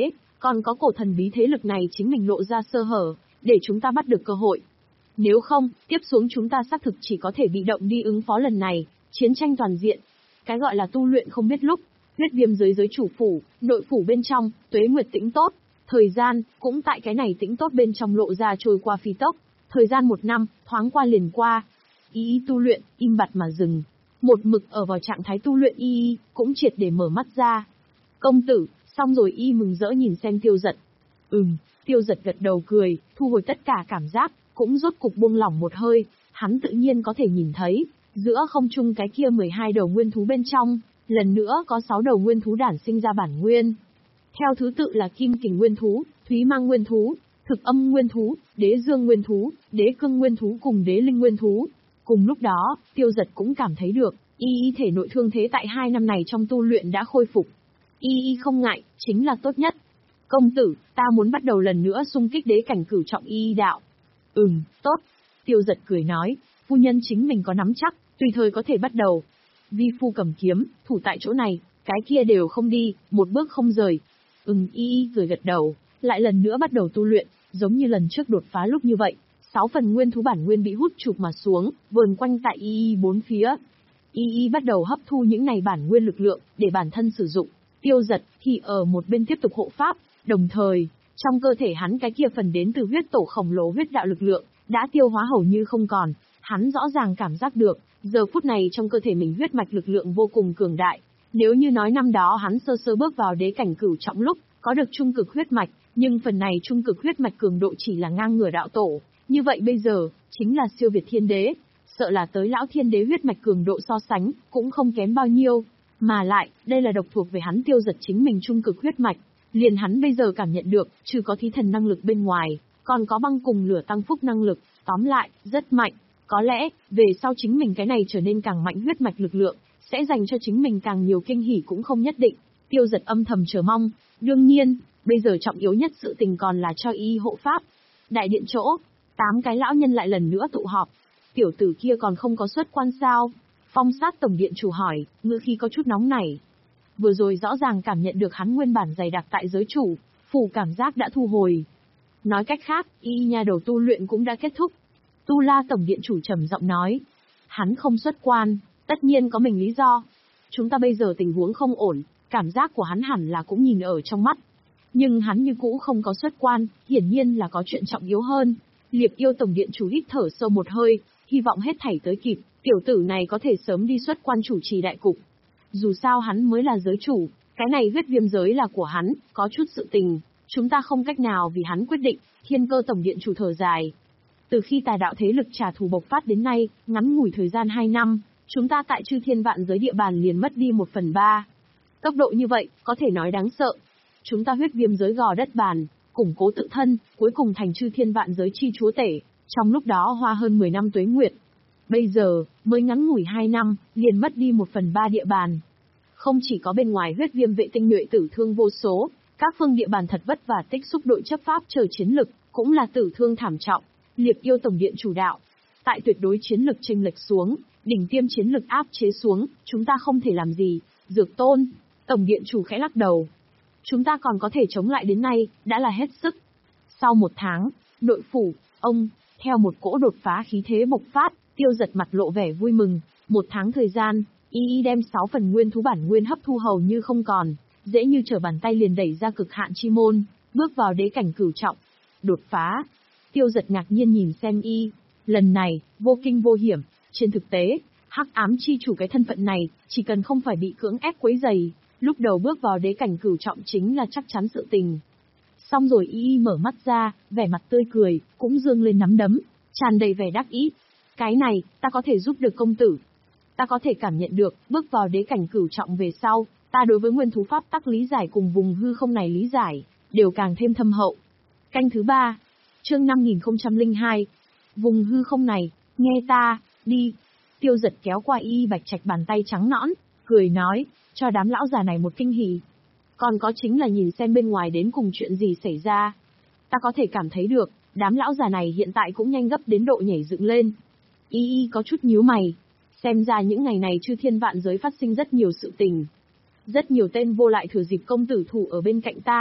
Còn có cổ thần bí thế lực này chính mình lộ ra sơ hở, để chúng ta bắt được cơ hội. Nếu không, tiếp xuống chúng ta xác thực chỉ có thể bị động đi ứng phó lần này, chiến tranh toàn diện. Cái gọi là tu luyện không biết lúc, huyết viêm giới giới chủ phủ, nội phủ bên trong, tuế nguyệt tĩnh tốt. Thời gian, cũng tại cái này tĩnh tốt bên trong lộ ra trôi qua phi tốc. Thời gian một năm, thoáng qua liền qua. Y y tu luyện, im bặt mà dừng. Một mực ở vào trạng thái tu luyện y y, cũng triệt để mở mắt ra. Công tử, xong rồi y mừng rỡ nhìn xem Tiêu Dật. Ừm, Tiêu Dật gật đầu cười, thu hồi tất cả cảm giác, cũng rốt cục buông lỏng một hơi. Hắn tự nhiên có thể nhìn thấy, giữa không trung cái kia mười hai đầu nguyên thú bên trong, lần nữa có sáu đầu nguyên thú đản sinh ra bản nguyên. Theo thứ tự là Kim Kình nguyên thú, Thúy Mang nguyên thú, Thực Âm nguyên thú, Đế Dương nguyên thú, Đế Cương nguyên thú cùng Đế Linh nguyên thú. Cùng lúc đó, Tiêu Dật cũng cảm thấy được, y y thể nội thương thế tại hai năm này trong tu luyện đã khôi phục. Y y không ngại, chính là tốt nhất. Công tử, ta muốn bắt đầu lần nữa xung kích đế cảnh cửu trọng y y đạo. Ừm, tốt. Tiêu Dật cười nói, phu nhân chính mình có nắm chắc, tùy thời có thể bắt đầu. Vi phu cầm kiếm, thủ tại chỗ này, cái kia đều không đi, một bước không rời. Ừm, y y cười gật đầu, lại lần nữa bắt đầu tu luyện, giống như lần trước đột phá lúc như vậy. Sáu phần nguyên thú bản nguyên bị hút chụp mà xuống, vờn quanh tại y y bốn phía. Y y bắt đầu hấp thu những này bản nguyên lực lượng, để bản thân sử dụng. Tiêu Dật thì ở một bên tiếp tục hộ pháp, đồng thời, trong cơ thể hắn cái kia phần đến từ huyết tổ khổng lồ huyết đạo lực lượng, đã tiêu hóa hầu như không còn. Hắn rõ ràng cảm giác được, giờ phút này trong cơ thể mình huyết mạch lực lượng vô cùng cường đại. Nếu như nói năm đó hắn sơ sơ bước vào đế cảnh cửu trọng lúc, có được trung cực huyết mạch, nhưng phần này trung cực huyết mạch cường độ chỉ là ngang ngửa đạo tổ. Như vậy bây giờ, chính là siêu việt thiên đế. Sợ là tới lão thiên đế huyết mạch cường độ so sánh, cũng không kém bao nhiêu. Mà lại, đây là độc thuộc về hắn Tiêu Dật chính mình trung cực huyết mạch. Liền hắn bây giờ cảm nhận được, trừ có thí thần năng lực bên ngoài, còn có băng cùng lửa tăng phúc năng lực, tóm lại, rất mạnh. Có lẽ, về sau chính mình cái này trở nên càng mạnh huyết mạch lực lượng, sẽ dành cho chính mình càng nhiều kinh hỉ cũng không nhất định. Tiêu Dật âm thầm chờ mong. Đương nhiên, bây giờ trọng yếu nhất sự tình còn là cho y hộ pháp. Đại điện chỗ, tám cái lão nhân lại lần nữa tụ họp. Tiểu tử kia còn không có xuất quan sao? Phong Sát tổng điện chủ hỏi, ngữ khi có chút nóng nảy. Vừa rồi rõ ràng cảm nhận được hắn nguyên bản dày đặc tại giới chủ, phủ cảm giác đã thu hồi. Nói cách khác, y nhà đầu tu luyện cũng đã kết thúc. Tu La tổng điện chủ trầm giọng nói. Hắn không xuất quan, tất nhiên có mình lý do. Chúng ta bây giờ tình huống không ổn, cảm giác của hắn hẳn là cũng nhìn ở trong mắt. Nhưng hắn như cũ không có xuất quan, hiển nhiên là có chuyện trọng yếu hơn. Liệp Yêu tổng điện chủ hít thở sâu một hơi, hy vọng hết thảy tới kịp, tiểu tử này có thể sớm đi xuất quan chủ trì đại cục. Dù sao hắn mới là giới chủ, cái này huyết viêm giới là của hắn, có chút sự tình, chúng ta không cách nào vì hắn quyết định. Thiên Cơ tổng điện chủ thở dài. Từ khi tà đạo thế lực trả thù bộc phát đến nay, ngắn ngủi thời gian hai năm, chúng ta tại chư thiên vạn giới địa bàn liền mất đi một phần ba. Tốc độ như vậy, có thể nói đáng sợ. Chúng ta huyết viêm giới gò đất bàn, củng cố tự thân, cuối cùng thành chư thiên vạn giới chi chúa tể, trong lúc đó hoa hơn mười năm tuế nguyệt. Bây giờ, mới ngắn ngủi hai năm, liền mất đi một phần ba địa bàn. Không chỉ có bên ngoài huyết viêm vệ tinh nhuệ tử thương vô số, các phương địa bàn thật vất vả tích xúc đội chấp pháp chờ chiến lực, cũng là tử thương thảm trọng. Liệp Yêu tổng điện chủ đạo. Tại tuyệt đối chiến lực chênh lệch xuống, đỉnh tiêm chiến lực áp chế xuống, chúng ta không thể làm gì. Dược Tôn, tổng điện chủ khẽ lắc đầu. Chúng ta còn có thể chống lại đến nay, đã là hết sức. Sau một tháng, nội phủ, ông, theo một cỗ đột phá khí thế bộc phát, Tiêu Dật mặt lộ vẻ vui mừng. Một tháng thời gian, y y đem sáu phần nguyên thú bản nguyên hấp thu hầu như không còn, dễ như trở bàn tay liền đẩy ra cực hạn chi môn, bước vào đế cảnh cửu trọng. Đột phá. Tiêu Dật ngạc nhiên nhìn xem y. Lần này, vô kinh vô hiểm. Trên thực tế, hắc ám chi chủ cái thân phận này, chỉ cần không phải bị cưỡng ép quấy rầy, lúc đầu bước vào đế cảnh cửu trọng chính là chắc chắn sự tình. Xong rồi y y mở mắt ra, vẻ mặt tươi cười, cũng dương lên nắm đấm, tràn đầy vẻ đắc ý. Cái này, ta có thể giúp được công tử. Ta có thể cảm nhận được, bước vào đế cảnh cửu trọng về sau, ta đối với nguyên thú pháp tắc lý giải cùng vùng hư không này lý giải, đều càng thêm thâm hậu. Canh thứ ba, chương năm nghìn không trăm lẻ hai. Vùng hư không này, nghe ta, đi. Tiêu Dật kéo qua y bạch trạch bàn tay trắng nõn, cười nói, cho đám lão già này một kinh hỉ. Còn có chính là nhìn xem bên ngoài đến cùng chuyện gì xảy ra. Ta có thể cảm thấy được, đám lão già này hiện tại cũng nhanh gấp đến độ nhảy dựng lên. Y y có chút nhíu mày. Xem ra những ngày này chư thiên vạn giới phát sinh rất nhiều sự tình. Rất nhiều tên vô lại thừa dịp công tử thủ ở bên cạnh ta.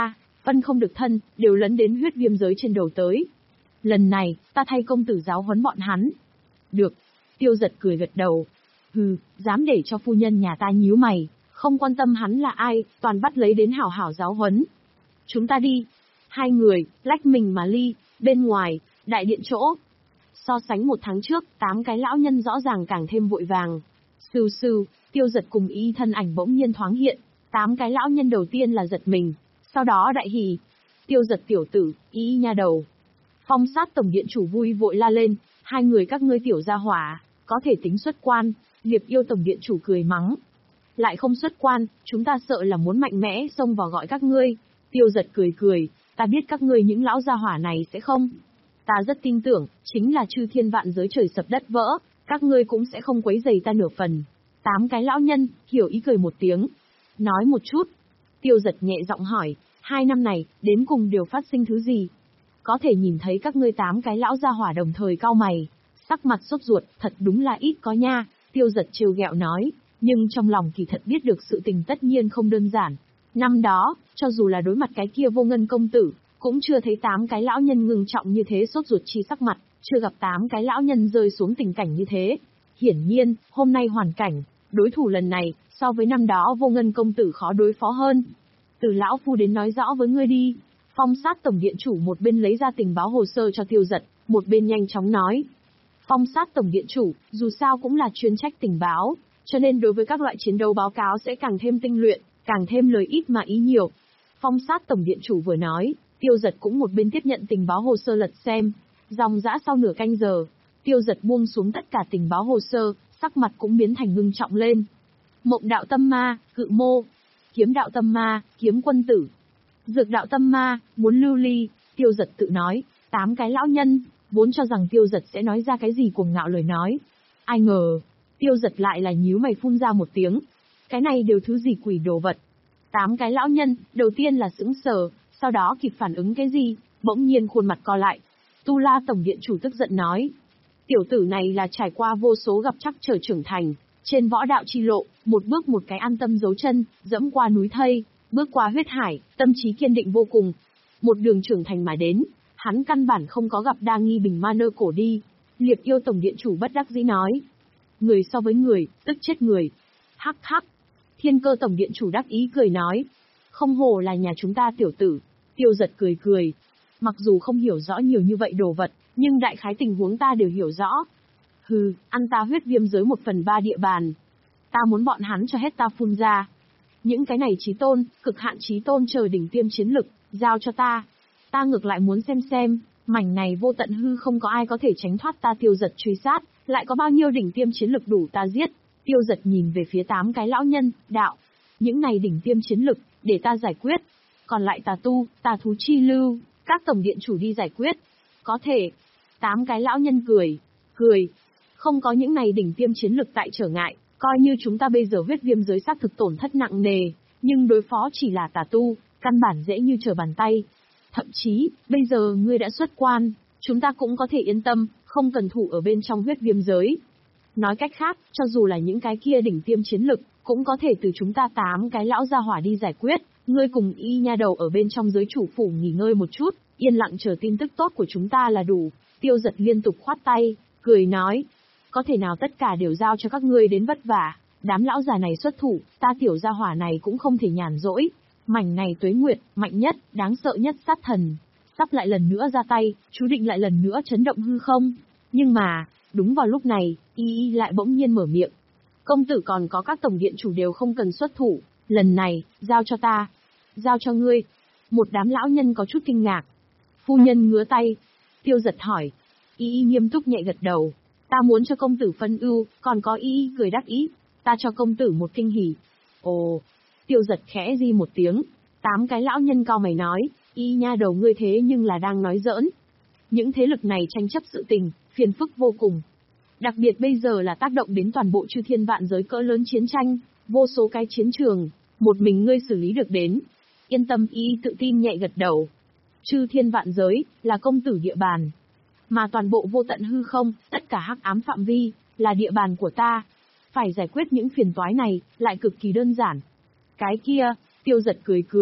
phân không được thân, đều lấn đến huyết viêm giới trên đầu tới. Lần này, ta thay công tử giáo huấn bọn hắn. Được. Tiêu Giật cười gật đầu. Hừ, dám để cho phu nhân nhà ta nhíu mày, không quan tâm hắn là ai, toàn bắt lấy đến hảo hảo giáo huấn. Chúng ta đi. Hai người, lách mình mà ly, bên ngoài, đại điện chỗ. So sánh một tháng trước, tám cái lão nhân rõ ràng càng thêm vội vàng. Sưu sưu, Tiêu Giật cùng y thân ảnh bỗng nhiên thoáng hiện, tám cái lão nhân đầu tiên là giật mình, sau đó đại hỉ. Tiêu Giật tiểu tử, y nha đầu. Phong Sát tổng điện chủ vui vội la lên, hai người các ngươi tiểu gia hỏa, có thể tính xuất quan. Liệp Yêu tổng điện chủ cười mắng. Lại không xuất quan, chúng ta sợ là muốn mạnh mẽ xông vào gọi các ngươi. Tiêu Giật cười cười, ta biết các ngươi những lão gia hỏa này sẽ không. Ta rất tin tưởng, chính là chư thiên vạn giới trời sập đất vỡ, các ngươi cũng sẽ không quấy rầy ta nửa phần. Tám cái lão nhân, hiểu ý cười một tiếng. Nói một chút. Tiêu Giật nhẹ giọng hỏi, hai năm này, đến cùng đều phát sinh thứ gì? Có thể nhìn thấy các ngươi tám cái lão gia hỏa đồng thời cau mày, sắc mặt sốt ruột, thật đúng là ít có nha. Tiêu Giật trêu ghẹo nói, nhưng trong lòng kỳ thật biết được sự tình tất nhiên không đơn giản. Năm đó, cho dù là đối mặt cái kia Vô Ngân công tử, cũng chưa thấy tám cái lão nhân ngưng trọng như thế sốt ruột chi sắc mặt, chưa gặp tám cái lão nhân rơi xuống tình cảnh như thế. Hiển nhiên, hôm nay hoàn cảnh, đối thủ lần này, so với năm đó Vô Ngân công tử khó đối phó hơn. Từ lão phu đến nói rõ với ngươi đi. Phong Sát tổng điện chủ một bên lấy ra tình báo hồ sơ cho Tiêu Giật, một bên nhanh chóng nói. Phong Sát tổng điện chủ, dù sao cũng là chuyên trách tình báo, cho nên đối với các loại chiến đấu báo cáo sẽ càng thêm tinh luyện, càng thêm lời ít mà ý nhiều. Phong Sát tổng điện chủ vừa nói, Tiêu Giật cũng một bên tiếp nhận tình báo hồ sơ lật xem. Dòng dã sau nửa canh giờ, Tiêu Giật buông xuống tất cả tình báo hồ sơ, sắc mặt cũng biến thành ngưng trọng lên. Mộng đạo tâm ma, cự mô. Kiếm đạo tâm ma, kiếm quân tử. Dược đạo tâm ma, muốn lưu ly. Tiêu Giật tự nói, tám cái lão nhân, vốn cho rằng Tiêu Giật sẽ nói ra cái gì cuồng ngạo lời nói. Ai ngờ, Tiêu Giật lại là nhíu mày phun ra một tiếng. Cái này đều thứ gì quỷ đồ vật. Tám cái lão nhân, đầu tiên là sững sờ, sau đó kịp phản ứng cái gì, bỗng nhiên khuôn mặt co lại. Tu La tổng điện chủ tức giận nói. Tiểu tử này là trải qua vô số gặp trắc trở trưởng thành, trên võ đạo chi lộ, một bước một cái an tâm giấu chân, dẫm qua núi thây, bước qua huyết hải, tâm trí kiên định vô cùng. Một đường trưởng thành mà đến, hắn căn bản không có gặp đa nghi bình ma nơ cổ đi. Liệp Yêu tổng điện chủ bất đắc dĩ nói. Người so với người, tức chết người. Hắc hắc. Thiên Cơ tổng điện chủ đắc ý cười nói. Không hổ là nhà chúng ta tiểu tử. Tiêu Giật cười cười. Mặc dù không hiểu rõ nhiều như vậy đồ vật, nhưng đại khái tình huống ta đều hiểu rõ. Hừ, ăn ta huyết viêm giới một phần ba địa bàn. Ta muốn bọn hắn cho hết ta phun ra. Những cái này chí tôn, cực hạn chí tôn chờ đỉnh tiêm chiến lực, giao cho ta. Ta ngược lại muốn xem xem, mảnh này vô tận hư không có ai có thể tránh thoát ta Tiêu Giật truy sát, lại có bao nhiêu đỉnh tiêm chiến lực đủ ta giết. Tiêu Giật nhìn về phía tám cái lão nhân, đạo. Những này đỉnh tiêm chiến lực, để ta giải quyết. Còn lại tà tu, tà thú chi lưu, các tổng điện chủ đi giải quyết. Có thể. Tám cái lão nhân cười, cười. Không có những này đỉnh tiêm chiến lực tại trở ngại, coi như chúng ta bây giờ huyết viêm giới xác thực tổn thất nặng nề, nhưng đối phó chỉ là tà tu, căn bản dễ như trở bàn tay. Thậm chí, bây giờ ngươi đã xuất quan, chúng ta cũng có thể yên tâm, không cần thủ ở bên trong huyết viêm giới. Nói cách khác, cho dù là những cái kia đỉnh tiêm chiến lực, cũng có thể từ chúng ta tám cái lão gia hỏa đi giải quyết, ngươi cùng y nha đầu ở bên trong giới chủ phủ nghỉ ngơi một chút, yên lặng chờ tin tức tốt của chúng ta là đủ. Tiêu Giật liên tục khoát tay, cười nói, có thể nào tất cả đều giao cho các ngươi đến vất vả, đám lão già này xuất thủ, ta tiểu gia hỏa này cũng không thể nhàn rỗi. Mảnh này tuế nguyệt, mạnh nhất, đáng sợ nhất sát thần, sắp lại lần nữa ra tay, chú định lại lần nữa chấn động hư không. Nhưng mà, đúng vào lúc này, y y lại bỗng nhiên mở miệng. Công tử còn có các tổng điện chủ đều không cần xuất thủ, lần này, giao cho ta. Giao cho ngươi. Một đám lão nhân có chút kinh ngạc. Phu nhân ngứa tay. Tiêu Giật hỏi. Y y nghiêm túc nhẹ gật đầu. Ta muốn cho công tử phân ưu, còn có y y cười đắc ý. Ta cho công tử một kinh hỉ. Ồ. Tiêu Giật khẽ di một tiếng. Tám cái lão nhân cao mày nói. Y nha đầu ngươi thế nhưng là đang nói giỡn. Những thế lực này tranh chấp sự tình, phiền phức vô cùng. Đặc biệt bây giờ là tác động đến toàn bộ chư thiên vạn giới cỡ lớn chiến tranh, vô số cái chiến trường, một mình ngươi xử lý được đến. Yên tâm, y tự tin nhẹ gật đầu. Chư thiên vạn giới, là công tử địa bàn. Mà toàn bộ vô tận hư không, tất cả hắc ám phạm vi, là địa bàn của ta. Phải giải quyết những phiền toái này, lại cực kỳ đơn giản. Cái kia, Tiêu Giật cười cười,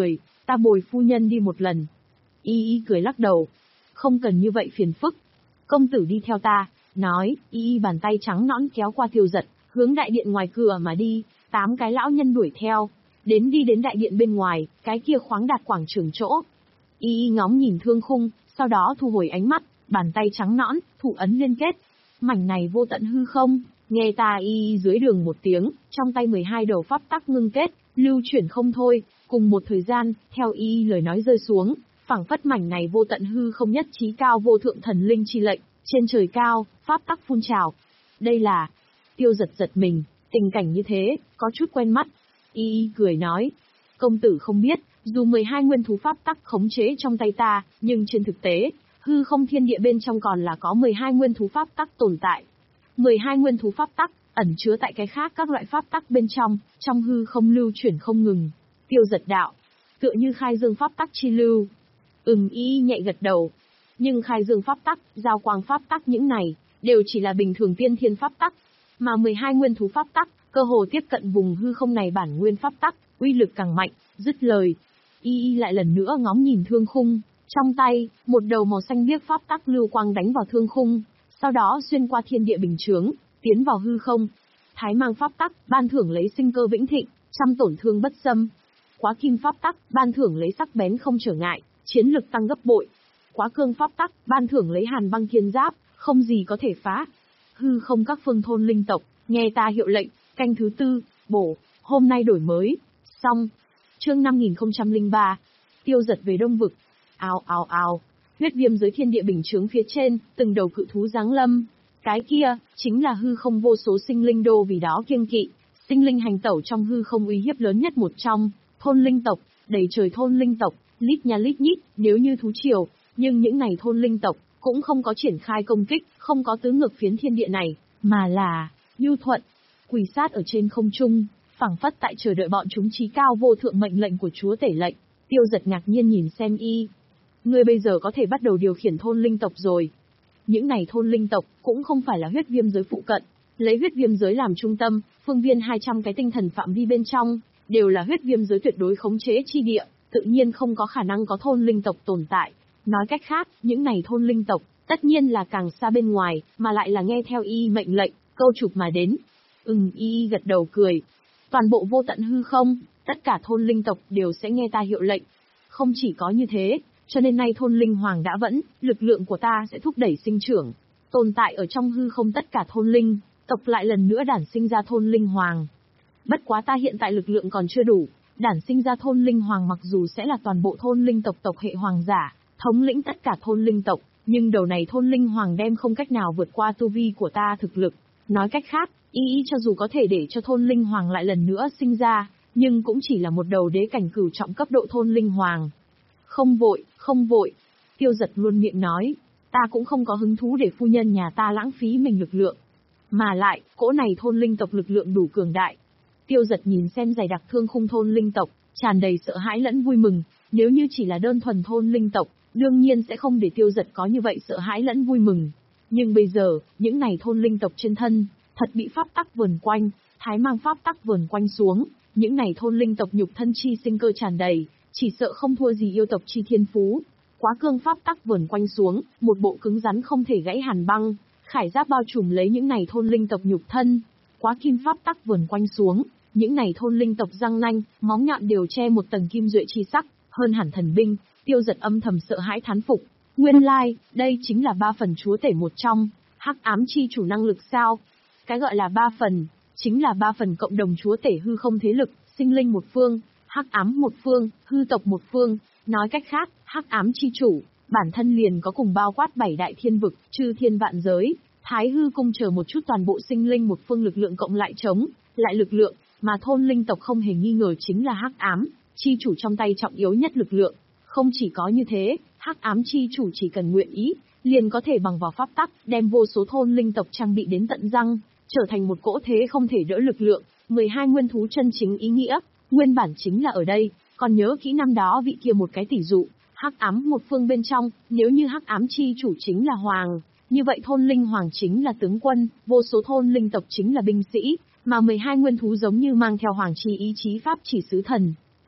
ta bồi phu nhân đi một lần. Y Y cười lắc đầu. Không cần như vậy phiền phức. Công tử đi theo ta, nói, Y Y bàn tay trắng nõn kéo qua Tiêu Dật, hướng đại điện ngoài cửa mà đi, tám cái lão nhân đuổi theo. Đến đi đến đại điện bên ngoài, cái kia khoáng đạt quảng trường chỗ. Y Y ngóng nhìn thương khung, sau đó thu hồi ánh mắt, bàn tay trắng nõn, thủ ấn liên kết. Mảnh này vô tận hư không, nghe ta Y Y dưới đường một tiếng, trong tay mười hai đầu pháp tắc ngưng kết, lưu chuyển không thôi, cùng một thời gian, theo Y Y lời nói rơi xuống, phảng phất mảnh này vô tận hư không nhất trí cao vô thượng thần linh chi lệnh, trên trời cao, pháp tắc phun trào. Đây là... Tiêu Dật giật mình, tình cảnh như thế, có chút quen mắt. Y Y cười nói, công tử không biết, dù mười hai nguyên thú pháp tắc khống chế trong tay ta, nhưng trên thực tế, hư không thiên địa bên trong còn là có mười hai nguyên thú pháp tắc tồn tại. mười hai nguyên thú pháp tắc, ẩn chứa tại cái khác các loại pháp tắc bên trong, trong hư không lưu chuyển không ngừng. Tiêu Dật đạo, tựa như khai dương pháp tắc chi lưu. Ừm, Y Y nhẹ gật đầu. Nhưng khai dương pháp tắc, giao quang pháp tắc những này, đều chỉ là bình thường tiên thiên pháp tắc. Mà mười hai nguyên thú pháp tắc, cơ hồ tiếp cận vùng hư không này bản nguyên pháp tắc, uy lực càng mạnh, dứt lời. Y Y lại lần nữa ngóng nhìn thương khung, trong tay, một đầu màu xanh biếc pháp tắc lưu quang đánh vào thương khung, sau đó xuyên qua thiên địa bình chướng, tiến vào hư không. Thái mang pháp tắc, ban thưởng lấy sinh cơ vĩnh thịnh, trăm tổn thương bất xâm. Quá kim pháp tắc, ban thưởng lấy sắc bén không trở ngại, chiến lực tăng gấp bội. Quá cương pháp tắc, ban thưởng lấy hàn băng kiên giáp, không gì có thể phá. Hư không các phương thôn linh tộc, nghe ta hiệu lệnh, canh thứ tư, bổ, hôm nay đổi mới. Xong. Chương năm nghìn không trăm lẻ ba. Tiêu Dật về Đông vực. Ào ào ào. Huyết viêm dưới thiên địa bình chướng phía trên, từng đầu cự thú giáng lâm. Cái kia, chính là hư không vô số sinh linh đô vì đó kiêng kỵ. Sinh linh hành tẩu trong hư không uy hiếp lớn nhất một trong, thôn linh tộc, đầy trời thôn linh tộc, lít nha lít nhít, nếu như thú triều. Nhưng những này thôn linh tộc, cũng không có triển khai công kích, không có tứ ngược phiến thiên địa này, mà là, nhu thuận, quỳ sát ở trên không trung, phảng phất tại chờ đợi bọn chúng trí cao vô thượng mệnh lệnh của chúa tể lệnh. Tiêu Dật ngạc nhiên nhìn xem Y. Ngươi bây giờ có thể bắt đầu điều khiển thôn linh tộc rồi. Những này thôn linh tộc, cũng không phải là huyết viêm giới phụ cận, lấy huyết viêm giới làm trung tâm, phương viên hai trăm cái tinh thần phạm vi bên trong, đều là huyết viêm giới tuyệt đối khống chế chi địa, tự nhiên không có khả năng có thôn linh tộc tồn tại. Nói cách khác, những này thôn linh tộc, tất nhiên là càng xa bên ngoài, mà lại là nghe theo Y mệnh lệnh, câu chụp mà đến. Ừm, Y gật đầu cười. Toàn bộ vô tận hư không, tất cả thôn linh tộc đều sẽ nghe ta hiệu lệnh. Không chỉ có như thế, cho nên nay thôn linh hoàng đã vẫn, lực lượng của ta sẽ thúc đẩy sinh trưởng. Tồn tại ở trong hư không tất cả thôn linh, tộc lại lần nữa đản sinh ra thôn linh hoàng. Bất quá ta hiện tại lực lượng còn chưa đủ, đản sinh ra thôn linh hoàng mặc dù sẽ là toàn bộ thôn linh tộc tộc hệ hoàng giả, thống lĩnh tất cả thôn linh tộc, nhưng đầu này thôn linh hoàng đem không cách nào vượt qua tu vi của ta thực lực. Nói cách khác, Y Y cho dù có thể để cho thôn linh hoàng lại lần nữa sinh ra, nhưng cũng chỉ là một đầu đế cảnh cửu trọng cấp độ thôn linh hoàng. Không vội, không vội. Tiêu Dật luôn miệng nói, ta cũng không có hứng thú để phu nhân nhà ta lãng phí mình lực lượng. Mà lại, cỗ này thôn linh tộc lực lượng đủ cường đại. Tiêu Dật nhìn xem dày đặc thương khung thôn linh tộc, tràn đầy sợ hãi lẫn vui mừng. Nếu như chỉ là đơn thuần thôn linh tộc, đương nhiên sẽ không để Tiêu Dật có như vậy sợ hãi lẫn vui mừng. Nhưng bây giờ, những này thôn linh tộc trên thân, thật bị pháp tắc vờn quanh, thái mang pháp tắc vờn quanh xuống, những này thôn linh tộc nhục thân chi sinh cơ tràn đầy, chỉ sợ không thua gì yêu tộc chi thiên phú. Quá cương pháp tắc vờn quanh xuống, một bộ cứng rắn không thể gãy hàn băng, khải giáp bao trùm lấy những này thôn linh tộc nhục thân. Quá kim pháp tắc vờn quanh xuống, những này thôn linh tộc răng nanh, móng nhọn đều che một tầng kim duệ chi sắc, hơn hẳn thần binh. Tiêu Dật âm thầm sợ hãi thán phục. Nguyên lai, like, đây chính là ba phần chúa tể một trong, hắc ám chi chủ năng lực sao? Cái gọi là ba phần, chính là ba phần cộng đồng chúa tể hư không thế lực, sinh linh một phương, hắc ám một phương, hư tộc một phương. Nói cách khác, hắc ám chi chủ, bản thân liền có cùng bao quát bảy đại thiên vực, chư thiên vạn giới, thái hư cung chờ một chút toàn bộ sinh linh một phương lực lượng cộng lại chống, lại lực lượng, mà thôn linh tộc không hề nghi ngờ chính là hắc ám chi chủ trong tay trọng yếu nhất lực lượng. Không chỉ có như thế, hắc ám chi chủ chỉ cần nguyện ý, liền có thể bằng vào pháp tắc, đem vô số thôn linh tộc trang bị đến tận răng, trở thành một cỗ thế không thể đỡ lực lượng. mười hai nguyên thú chân chính ý nghĩa, nguyên bản chính là ở đây. Còn nhớ kỹ năm đó vị kia một cái tỷ dụ, hắc ám một phương bên trong, nếu như hắc ám chi chủ chính là hoàng, như vậy thôn linh hoàng chính là tướng quân, vô số thôn linh tộc chính là binh sĩ, mà mười hai nguyên thú giống như mang theo hoàng chi ý chí pháp chỉ sứ thần.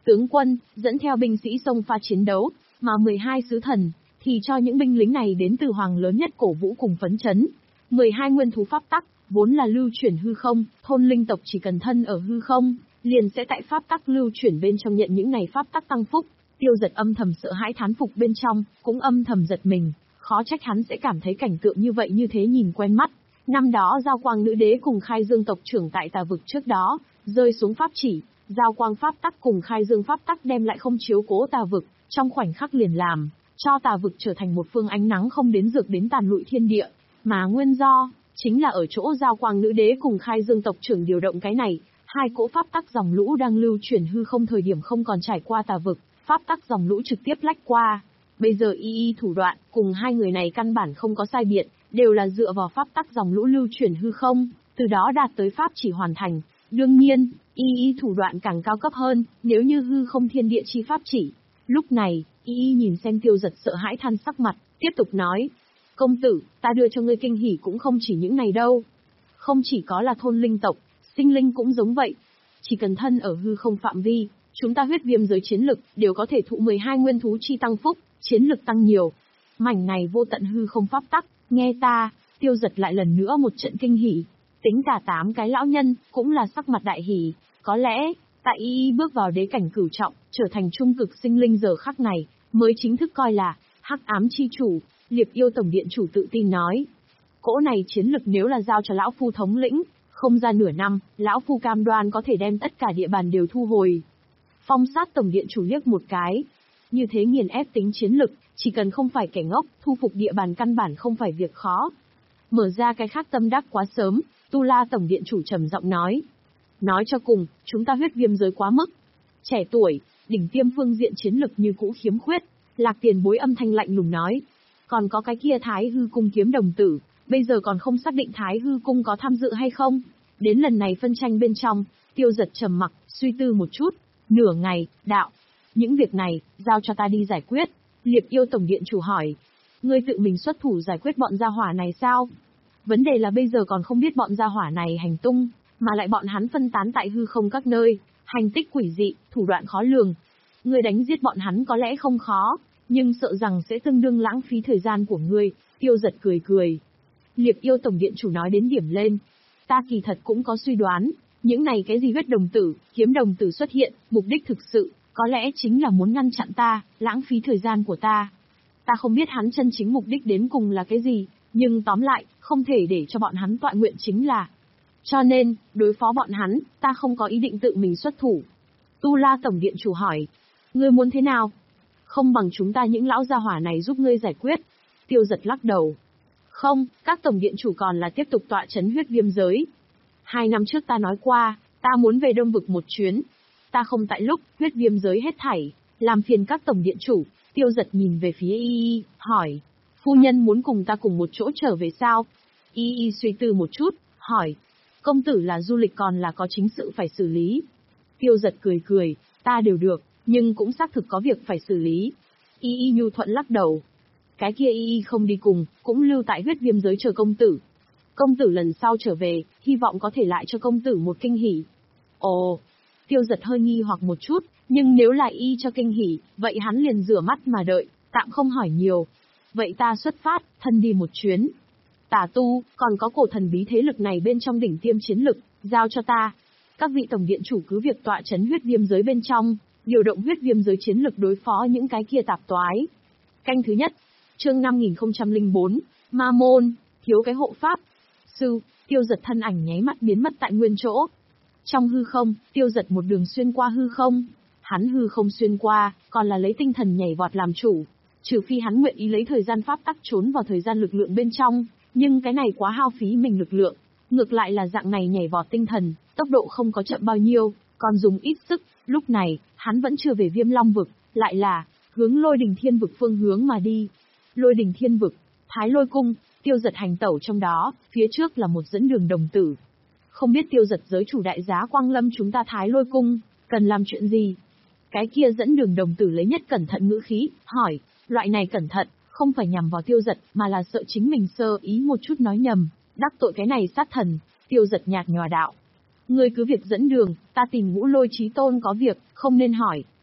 tướng quân, dẫn theo binh sĩ xông pha chiến đấu, mà mười hai sứ thần, thì cho những binh lính này đến từ hoàng lớn nhất cổ vũ cùng phấn chấn. mười hai nguyên thú pháp tắc, vốn là lưu chuyển hư không, thôn linh tộc chỉ cần thân ở hư không, liền sẽ tại pháp tắc lưu chuyển bên trong nhận những này pháp tắc tăng phúc. Tiêu Giật âm thầm sợ hãi thán phục bên trong, cũng âm thầm giật mình, khó trách hắn sẽ cảm thấy cảnh tượng như vậy như thế nhìn quen mắt. Năm đó Giao Quang Nữ Đế cùng Khai Dương tộc trưởng tại Tà vực trước đó, rơi xuống pháp chỉ, Giao Quang pháp tắc cùng Khai Dương pháp tắc đem lại không chiếu cố Tà vực, trong khoảnh khắc liền làm cho Tà vực trở thành một phương ánh nắng không đến dược đến tàn lụi thiên địa, mà nguyên do chính là ở chỗ Giao Quang Nữ Đế cùng Khai Dương tộc trưởng điều động cái này, hai cỗ pháp tắc dòng lũ đang lưu chuyển hư không thời điểm không còn trải qua Tà vực, pháp tắc dòng lũ trực tiếp lách qua. Bây giờ y y thủ đoạn cùng hai người này căn bản không có sai biệt, đều là dựa vào pháp tắc dòng lũ lưu chuyển hư không, từ đó đạt tới pháp chỉ hoàn thành. Đương nhiên, y y thủ đoạn càng cao cấp hơn, nếu như hư không thiên địa chi pháp chỉ. Lúc này, y y nhìn xem Tiêu Giật sợ hãi than sắc mặt, tiếp tục nói: "Công tử, ta đưa cho ngươi kinh hỉ cũng không chỉ những này đâu. Không chỉ có là thôn linh tộc, sinh linh cũng giống vậy. Chỉ cần thân ở hư không phạm vi, chúng ta huyết viêm giới chiến lực đều có thể thụ mười hai nguyên thú chi tăng phúc, chiến lực tăng nhiều. Mảnh này vô tận hư không pháp tắc, nghe ta." Tiêu Giật lại lần nữa một trận kinh hỉ. Tính cả tám cái lão nhân, cũng là sắc mặt đại hỉ. Có lẽ, tại y y bước vào đế cảnh cửu trọng, trở thành trung cực sinh linh giờ khắc này, mới chính thức coi là hắc ám chi chủ. Liệp Yêu tổng điện chủ tự tin nói: "Cỗ này chiến lực nếu là giao cho lão phu thống lĩnh, không ra nửa năm, lão phu cam đoan có thể đem tất cả địa bàn đều thu hồi." Phong Sát tổng điện chủ liếc một cái. Như thế nghiền ép tính chiến lực, chỉ cần không phải kẻ ngốc, thu phục địa bàn căn bản không phải việc khó. Mở ra cái khác tâm đắc quá sớm, Tu La tổng điện chủ trầm giọng nói: "Nói cho cùng, chúng ta huyết viêm giới quá mức trẻ tuổi, đỉnh tiêm phương diện chiến lực như cũ khiếm khuyết." Lạc Tiền Bối âm thanh lạnh lùng nói: "Còn có cái kia Thái Hư cung kiếm đồng tử, bây giờ còn không xác định Thái Hư cung có tham dự hay không." Đến lần này phân tranh bên trong, Tiêu Giật trầm mặc, suy tư một chút, nửa ngày, đạo: "Những việc này, giao cho ta đi giải quyết." Liệp Yêu tổng điện chủ hỏi: "Ngươi tự mình xuất thủ giải quyết bọn gia hỏa này sao?" Vấn đề là bây giờ còn không biết bọn gia hỏa này hành tung, mà lại bọn hắn phân tán tại hư không các nơi, hành tích quỷ dị, thủ đoạn khó lường. Ngươi đánh giết bọn hắn có lẽ không khó, nhưng sợ rằng sẽ tương đương lãng phí thời gian của ngươi." Tiêu Giật cười cười. Liệp Yêu tổng điện chủ nói đến điểm lên: "Ta kỳ thật cũng có suy đoán, những này cái gì huyết đồng tử, kiếm đồng tử xuất hiện, mục đích thực sự, có lẽ chính là muốn ngăn chặn ta, lãng phí thời gian của ta. Ta không biết hắn chân chính mục đích đến cùng là cái gì, nhưng tóm lại, không thể để cho bọn hắn tọa nguyện chính là. Cho nên, đối phó bọn hắn, ta không có ý định tự mình xuất thủ." Tu La tổng điện chủ hỏi: "Ngươi muốn thế nào?" "Không bằng chúng ta những lão gia hỏa này giúp ngươi giải quyết." Tiêu Giật lắc đầu: "Không, các tổng điện chủ còn là tiếp tục tọa chấn huyết viêm giới. Hai năm trước ta nói qua, ta muốn về Đông vực một chuyến. Ta không tại lúc huyết viêm giới hết thảy, làm phiền các tổng điện chủ." Tiêu Giật nhìn về phía Y Y, hỏi: "Phu nhân muốn cùng ta cùng một chỗ trở về sao?" Y Y suy tư một chút, hỏi: "Công tử là du lịch còn là có chính sự phải xử lý?" Tiêu Giật cười cười: "Ta đều được, nhưng cũng xác thực có việc phải xử lý." Y Y nhu thuận lắc đầu: "Cái kia Y Y không đi cùng, cũng lưu tại huyết viêm giới chờ công tử. Công tử lần sau trở về, hy vọng có thể lại cho công tử một kinh hỉ." Ồ, Tiêu Giật hơi nghi hoặc một chút, nhưng nếu là Y cho kinh hỉ, vậy hắn liền rửa mắt mà đợi, tạm không hỏi nhiều. "Vậy ta xuất phát, thân đi một chuyến. Tà tu, còn có cổ thần bí thế lực này bên trong đỉnh tiêm chiến lực, giao cho ta. Các vị tổng điện chủ cứ việc tọa chấn huyết viêm giới bên trong, điều động huyết viêm giới chiến lực đối phó những cái kia tạp toái." Canh thứ nhất, chương năm nghìn không trăm lẻ bốn, Ma môn, thiếu cái hộ pháp. Sư, Tiêu Giật thân ảnh nháy mắt biến mất tại nguyên chỗ. Trong hư không, Tiêu Giật một đường xuyên qua hư không. Hắn hư không xuyên qua, còn là lấy tinh thần nhảy vọt làm chủ. Trừ phi hắn nguyện ý lấy thời gian pháp tắc trốn vào thời gian lực lượng bên trong, nhưng cái này quá hao phí mình lực lượng. Ngược lại là dạng này nhảy vọt tinh thần, tốc độ không có chậm bao nhiêu, còn dùng ít sức. Lúc này, hắn vẫn chưa về Viêm Long vực, lại là hướng Lôi Đình Thiên vực phương hướng mà đi. Lôi Đình Thiên vực, Thái Lôi cung, Tiêu Giật hành tẩu trong đó, phía trước là một dẫn đường đồng tử. Không biết Tiêu Giật giới chủ đại giá quang lâm chúng ta Thái Lôi cung, cần làm chuyện gì? Cái kia dẫn đường đồng tử lấy nhất cẩn thận ngữ khí, hỏi. Loại này cẩn thận, không phải nhằm vào Tiêu Giật, mà là sợ chính mình sơ ý một chút nói nhầm, đắc tội cái này sát thần. Tiêu Giật nhạt nhòa đạo: "Ngươi cứ việc dẫn đường, ta tìm Ngũ Lôi Chí Tôn có việc, không nên hỏi."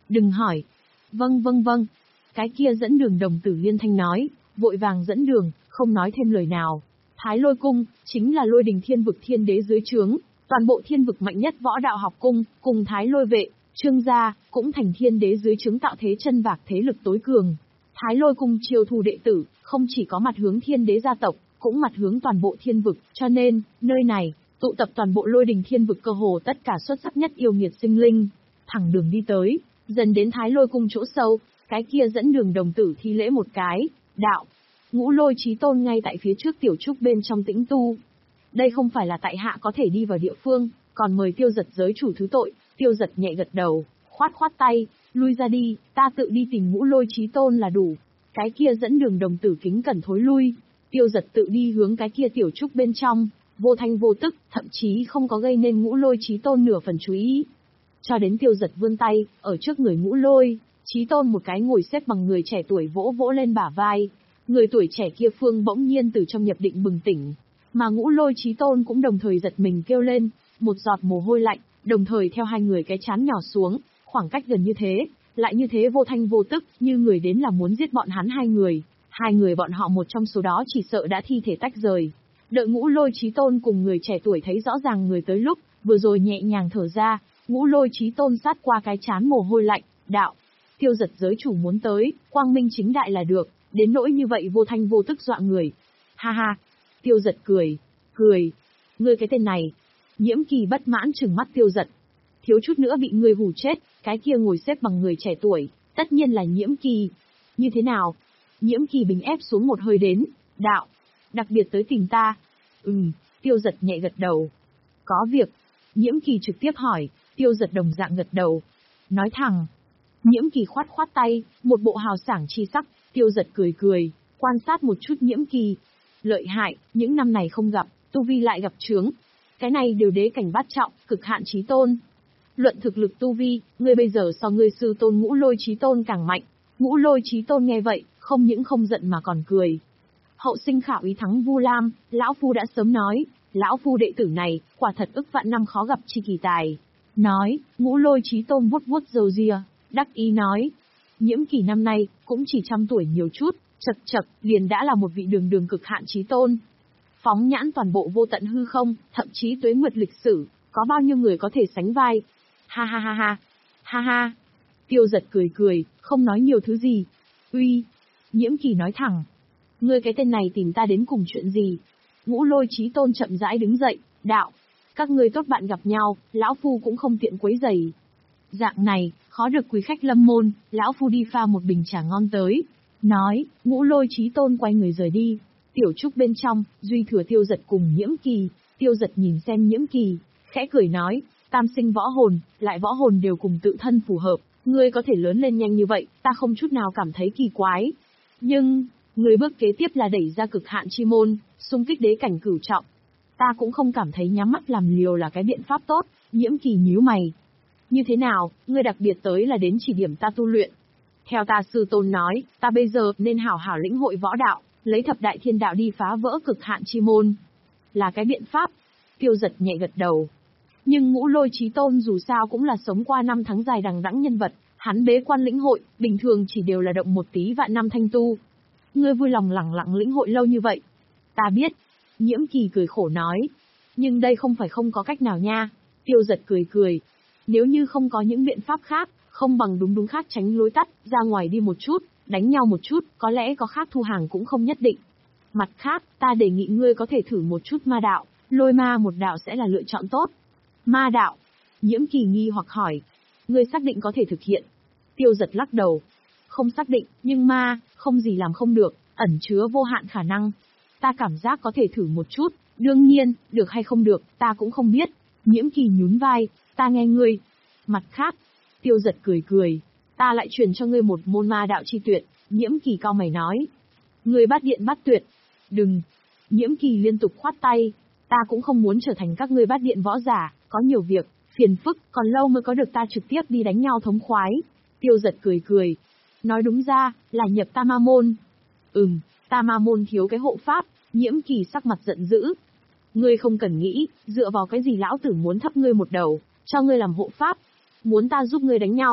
Đừng hỏi. Vâng vâng vâng. Cái kia dẫn đường đồng tử liên thanh nói, vội vàng dẫn đường, không nói thêm lời nào. Thái Lôi Cung, chính là lôi đình thiên vực thiên đế dưới trướng, toàn bộ thiên vực mạnh nhất võ đạo học cung, cùng Thái Lôi vệ, Trương gia, cũng thành thiên đế dưới trướng tạo thế chân vạc thế lực tối cường. Thái Lôi Cung chiêu thu đệ tử, không chỉ có mặt hướng thiên đế gia tộc, cũng mặt hướng toàn bộ thiên vực, cho nên, nơi này, tụ tập toàn bộ lôi đình thiên vực cơ hồ tất cả xuất sắc nhất yêu nghiệt sinh linh. Thẳng đường đi tới, dần đến Thái Lôi Cung chỗ sâu, cái kia dẫn đường đồng tử thi lễ một cái, đạo. Ngũ Lôi Chí Tôn ngay tại phía trước tiểu trúc bên trong tĩnh tu. Đây không phải là tại hạ có thể đi vào địa phương, còn mời Tiêu Giật giới chủ thứ tội. Tiêu Giật nhẹ gật đầu, khoát khoát tay, lui ra đi, ta tự đi tìm Ngũ Lôi Chí Tôn là đủ. Cái kia dẫn đường đồng tử kính cẩn thối lui. Tiêu Giật tự đi hướng cái kia tiểu trúc bên trong, vô thanh vô tức, thậm chí không có gây nên Ngũ Lôi Chí Tôn nửa phần chú ý. Cho đến Tiêu Giật vươn tay, ở trước người Ngũ Lôi Chí Tôn một cái ngồi xếp bằng người trẻ tuổi vỗ vỗ lên bả vai. Người tuổi trẻ kia phương bỗng nhiên từ trong nhập định bừng tỉnh, mà Ngũ Lôi Chí Tôn cũng đồng thời giật mình kêu lên, một giọt mồ hôi lạnh, đồng thời theo hai người cái chán nhỏ xuống, khoảng cách gần như thế, lại như thế vô thanh vô tức, như người đến là muốn giết bọn hắn hai người. Hai người bọn họ một trong số đó chỉ sợ đã thi thể tách rời. Đợi Ngũ Lôi Chí Tôn cùng người trẻ tuổi thấy rõ ràng người tới lúc, vừa rồi nhẹ nhàng thở ra, Ngũ Lôi Chí Tôn sát qua cái chán mồ hôi lạnh, đạo. Tiêu Giật giới chủ muốn tới, quang minh chính đại là được, đến nỗi như vậy vô thanh vô tức dọa người. Ha ha. Tiêu Giật cười, cười. Ngươi cái tên này. Nhiễm Kỳ bất mãn trừng mắt Tiêu Giật. Thiếu chút nữa bị ngươi hù chết, cái kia ngồi xếp bằng người trẻ tuổi, tất nhiên là Nhiễm Kỳ. Như thế nào? Nhiễm Kỳ bình ép xuống một hơi đến, đạo. Đặc biệt tới tìm ta. Ừm, Tiêu Giật nhẹ gật đầu. Có việc. Nhiễm Kỳ trực tiếp hỏi, Tiêu Giật đồng dạng gật đầu. Nói thẳng. Nhiễm Kỳ khoát khoát tay, một bộ hào sảng chi sắc, Tiêu Giật cười cười, quan sát một chút Nhiễm Kỳ. Lợi hại, những năm này không gặp, tu vi lại gặp chướng. Cái này đều đế cảnh bát trọng, cực hạn chí tôn. Luận thực lực tu vi, ngươi bây giờ so ngươi sư tôn Ngũ Lôi Chí Tôn càng mạnh. Ngũ Lôi Chí Tôn nghe vậy, không những không giận mà còn cười. Hậu sinh khảo ý thắng Vu Lam, lão phu đã sớm nói, lão phu đệ tử này, quả thật ức vạn năm khó gặp chi kỳ tài. Nói, Ngũ Lôi Chí Tôn vuốt vuốt râu ria, đắc ý nói. Nhiễm Kỳ năm nay, cũng chỉ trăm tuổi nhiều chút, chật chật, liền đã là một vị đường đường cực hạn chí tôn. Phóng nhãn toàn bộ vô tận hư không, thậm chí tuế nguyệt lịch sử, có bao nhiêu người có thể sánh vai. Ha ha ha ha, ha ha. Tiêu Giật cười cười, không nói nhiều thứ gì. Uy, Nhiễm Kỳ nói thẳng. Ngươi cái tên này tìm ta đến cùng chuyện gì? Ngũ Lôi Chí Tôn chậm rãi đứng dậy, đạo. Các ngươi tốt bạn gặp nhau, lão phu cũng không tiện quấy rầy. Dạng này, khó được quý khách lâm môn, lão phu đi pha một bình trà ngon tới. Nói, Ngũ Lôi Chí Tôn quay người rời đi. Tiểu trúc bên trong, duy thừa Tiêu Giật cùng Nhiễm Kỳ. Tiêu Giật nhìn xem Nhiễm Kỳ, khẽ cười nói, tam sinh võ hồn, lại võ hồn đều cùng tự thân phù hợp. Ngươi có thể lớn lên nhanh như vậy, ta không chút nào cảm thấy kỳ quái. Nhưng, người bước kế tiếp là đẩy ra cực hạn chi môn, xung kích đế cảnh cửu trọng. Ta cũng không cảm thấy nhắm mắt làm liều là cái biện pháp tốt. Nhiễm Kỳ nhíu mày. Như thế nào, ngươi đặc biệt tới là đến chỉ điểm ta tu luyện. Theo ta sư tôn nói, ta bây giờ nên hảo hảo lĩnh hội võ đạo, lấy thập đại thiên đạo đi phá vỡ cực hạn chi môn. Là cái biện pháp. Tiêu Giật nhẹ gật đầu. Nhưng Ngũ Lôi Chí Tôn dù sao cũng là sống qua năm tháng dài đằng đẵng nhân vật, hắn bế quan lĩnh hội, bình thường chỉ đều là động một tí vạn năm thanh tu. Ngươi vui lòng lẳng lặng lĩnh hội lâu như vậy. Ta biết. Nhiễm Kỳ cười khổ nói. Nhưng đây không phải không có cách nào nha. Tiêu Giật cười cười. Nếu như không có những biện pháp khác, không bằng đúng đúng khác tránh lối tắt, ra ngoài đi một chút, đánh nhau một chút, có lẽ có khác thu hàng cũng không nhất định. Mặt khác, ta đề nghị ngươi có thể thử một chút ma đạo, lôi ma một đạo sẽ là lựa chọn tốt. Ma đạo? Nhiễm Kỳ nghi hoặc hỏi. Ngươi xác định có thể thực hiện? Tiêu Giật lắc đầu. Không xác định, nhưng ma, không gì làm không được, ẩn chứa vô hạn khả năng. Ta cảm giác có thể thử một chút, đương nhiên, được hay không được, ta cũng không biết. Nhiễm Kỳ nhún vai, ta nghe ngươi. Mặt khác, Tiêu Giật cười cười, ta lại truyền cho ngươi một môn ma đạo chi tuyệt. Nhiễm Kỳ cau mày nói. Ngươi bát điện bát tuyệt. Đừng. Nhiễm Kỳ liên tục khoát tay. Ta cũng không muốn trở thành các ngươi bát điện võ giả, có nhiều việc, phiền phức, còn lâu mới có được ta trực tiếp đi đánh nhau thống khoái. Tiêu Giật cười cười. Nói đúng ra, là nhập ta ma môn. Ừm, ta ma môn thiếu cái hộ pháp. Nhiễm Kỳ sắc mặt giận dữ. Ngươi không cần nghĩ, dựa vào cái gì lão tử muốn thấp ngươi một đầu, cho ngươi làm hộ pháp. Muốn ta giúp ngươi đánh nhau,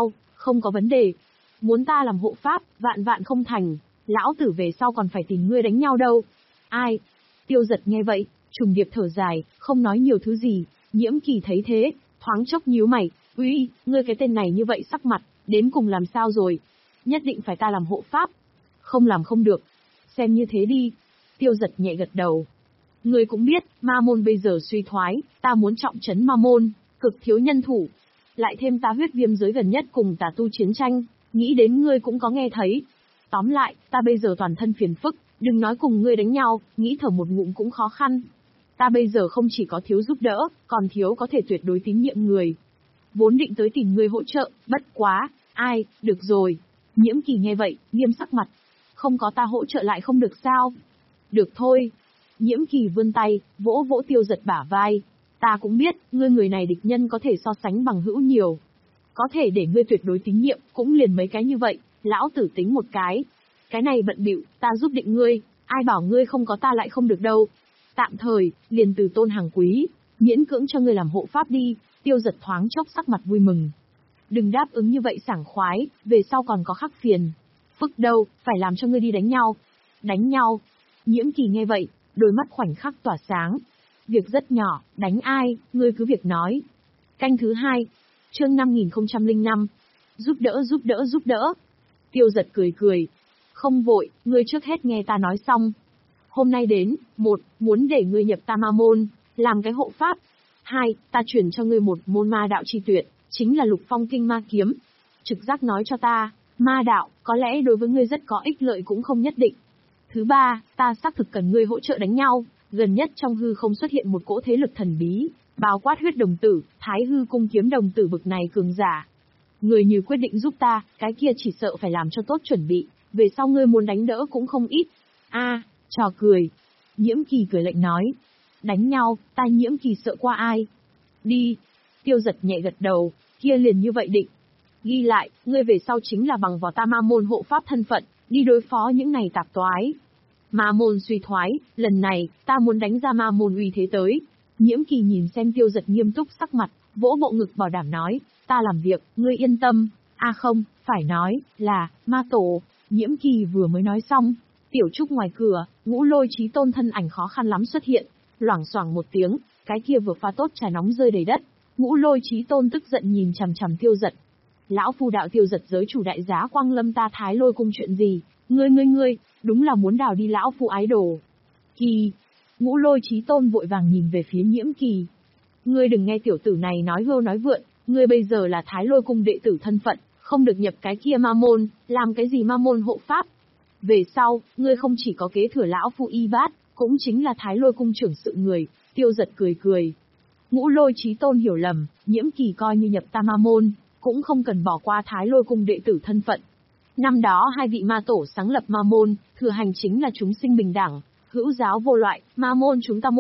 Không có vấn đề. Muốn ta làm hộ pháp, vạn vạn không thành, lão tử về sau còn phải tìm ngươi đánh nhau đâu. Ai? Tiêu Giật nghe vậy, trùng điệp thở dài, không nói nhiều thứ gì. Nhiễm Kỳ thấy thế, thoáng chốc nhíu mày, uy, ngươi cái tên này như vậy sắc mặt, đến cùng làm sao rồi? Nhất định phải ta làm hộ pháp. Không làm không được. Xem như thế đi. Tiêu Giật nhẹ gật đầu. Ngươi cũng biết, ma môn bây giờ suy thoái, ta muốn trọng trấn ma môn, cực thiếu nhân thủ. Lại thêm ta huyết viêm giới gần nhất cùng tà tu chiến tranh, nghĩ đến ngươi cũng có nghe thấy. Tóm lại, ta bây giờ toàn thân phiền phức, đừng nói cùng ngươi đánh nhau, nghĩ thở một ngụm cũng khó khăn. Ta bây giờ không chỉ có thiếu giúp đỡ, còn thiếu có thể tuyệt đối tín nhiệm người. Vốn định tới tìm ngươi hỗ trợ, bất quá, ai, được rồi. Nhiễm Kỳ nghe vậy, nghiêm sắc mặt. Không có ta hỗ trợ lại không được sao? Được thôi. Nhiễm Kỳ vươn tay, vỗ vỗ Tiêu Giật bả vai. Ta cũng biết, ngươi người này địch nhân có thể so sánh bằng hữu nhiều. Có thể để ngươi tuyệt đối tín nhiệm, cũng liền mấy cái như vậy, lão tử tính một cái. Cái này bận bịu, ta giúp định ngươi, ai bảo ngươi không có ta lại không được đâu. Tạm thời, liền từ Tôn Hàng Quý, miễn cưỡng cho ngươi làm hộ pháp đi. Tiêu Giật thoáng chốc sắc mặt vui mừng. Đừng đáp ứng như vậy sảng khoái, về sau còn có khắc phiền. Phức đâu, phải làm cho ngươi đi đánh nhau. Đánh nhau. Nhiễm Kỳ nghe vậy, đôi mắt khoảnh khắc tỏa sáng. Việc rất nhỏ, đánh ai, ngươi cứ việc nói. Canh thứ hai, chương năm nghìn không trăm lẻ năm. Giúp đỡ giúp đỡ giúp đỡ. Tiêu Giật cười cười. Không vội, ngươi trước hết nghe ta nói xong. Hôm nay đến, một, muốn để ngươi nhập ta ma môn, làm cái hộ pháp. Hai, ta chuyển cho ngươi một môn ma đạo chi tuyệt, chính là Lục Phong Kinh Ma Kiếm. Trực giác nói cho ta, ma đạo, có lẽ đối với ngươi rất có ích lợi cũng không nhất định. Thứ ba, ta xác thực cần ngươi hỗ trợ đánh nhau, gần nhất trong hư không xuất hiện một cỗ thế lực thần bí, bao quát huyết đồng tử, thái hư cung kiếm đồng tử bực này cường giả. Người như quyết định giúp ta, cái kia chỉ sợ phải làm cho tốt chuẩn bị, về sau ngươi muốn đánh đỡ cũng không ít. A, trò cười. Nhiễm Kỳ cười lạnh nói. Đánh nhau, ta Nhiễm Kỳ sợ qua ai? Đi. Tiêu Giật nhẹ gật đầu, kia liền như vậy định. Ghi lại, ngươi về sau chính là bằng vào ta ma môn hộ pháp thân phận, đi đối phó những này tạp toái. Ma môn suy thoái, lần này, ta muốn đánh ra ma môn uy thế tới. Nhiễm Kỳ nhìn xem Tiêu Giật nghiêm túc sắc mặt, vỗ bộ ngực bảo đảm nói, ta làm việc, ngươi yên tâm. A à không, phải nói, là, ma tổ. Nhiễm Kỳ vừa mới nói xong, tiểu trúc ngoài cửa, Ngũ Lôi Chí Tôn thân ảnh khó khăn lắm xuất hiện, loảng xoảng một tiếng, cái kia vừa pha tốt trà nóng rơi đầy đất. Ngũ Lôi Chí Tôn tức giận nhìn chằm chằm Tiêu Giật. Lão phu đạo Tiêu Giật giới chủ đại giá Quang Lâm ta Thái Lôi cung chuyện gì? Ngươi ngươi ngươi, đúng là muốn đào đi lão phu ái đồ. Kỳ. Ngũ Lôi Chí Tôn vội vàng nhìn về phía Nhiễm Kỳ. Ngươi đừng nghe tiểu tử này nói hưu nói vượn, ngươi bây giờ là Thái Lôi cung đệ tử thân phận, không được nhập cái kia ma môn, làm cái gì ma môn hộ pháp. Về sau, ngươi không chỉ có kế thừa lão phu y bát, cũng chính là Thái Lôi cung trưởng sự người. Tiêu Giật cười cười. Ngũ Lôi Chí Tôn hiểu lầm, Nhiễm Kỳ coi như nhập ta ma môn, cũng không cần bỏ qua Thái Lôi cung đệ tử thân phận. Năm đó hai vị ma tổ sáng lập ma môn, thừa hành chính là chúng sinh bình đẳng, hữu giáo vô loại, ma môn chúng ta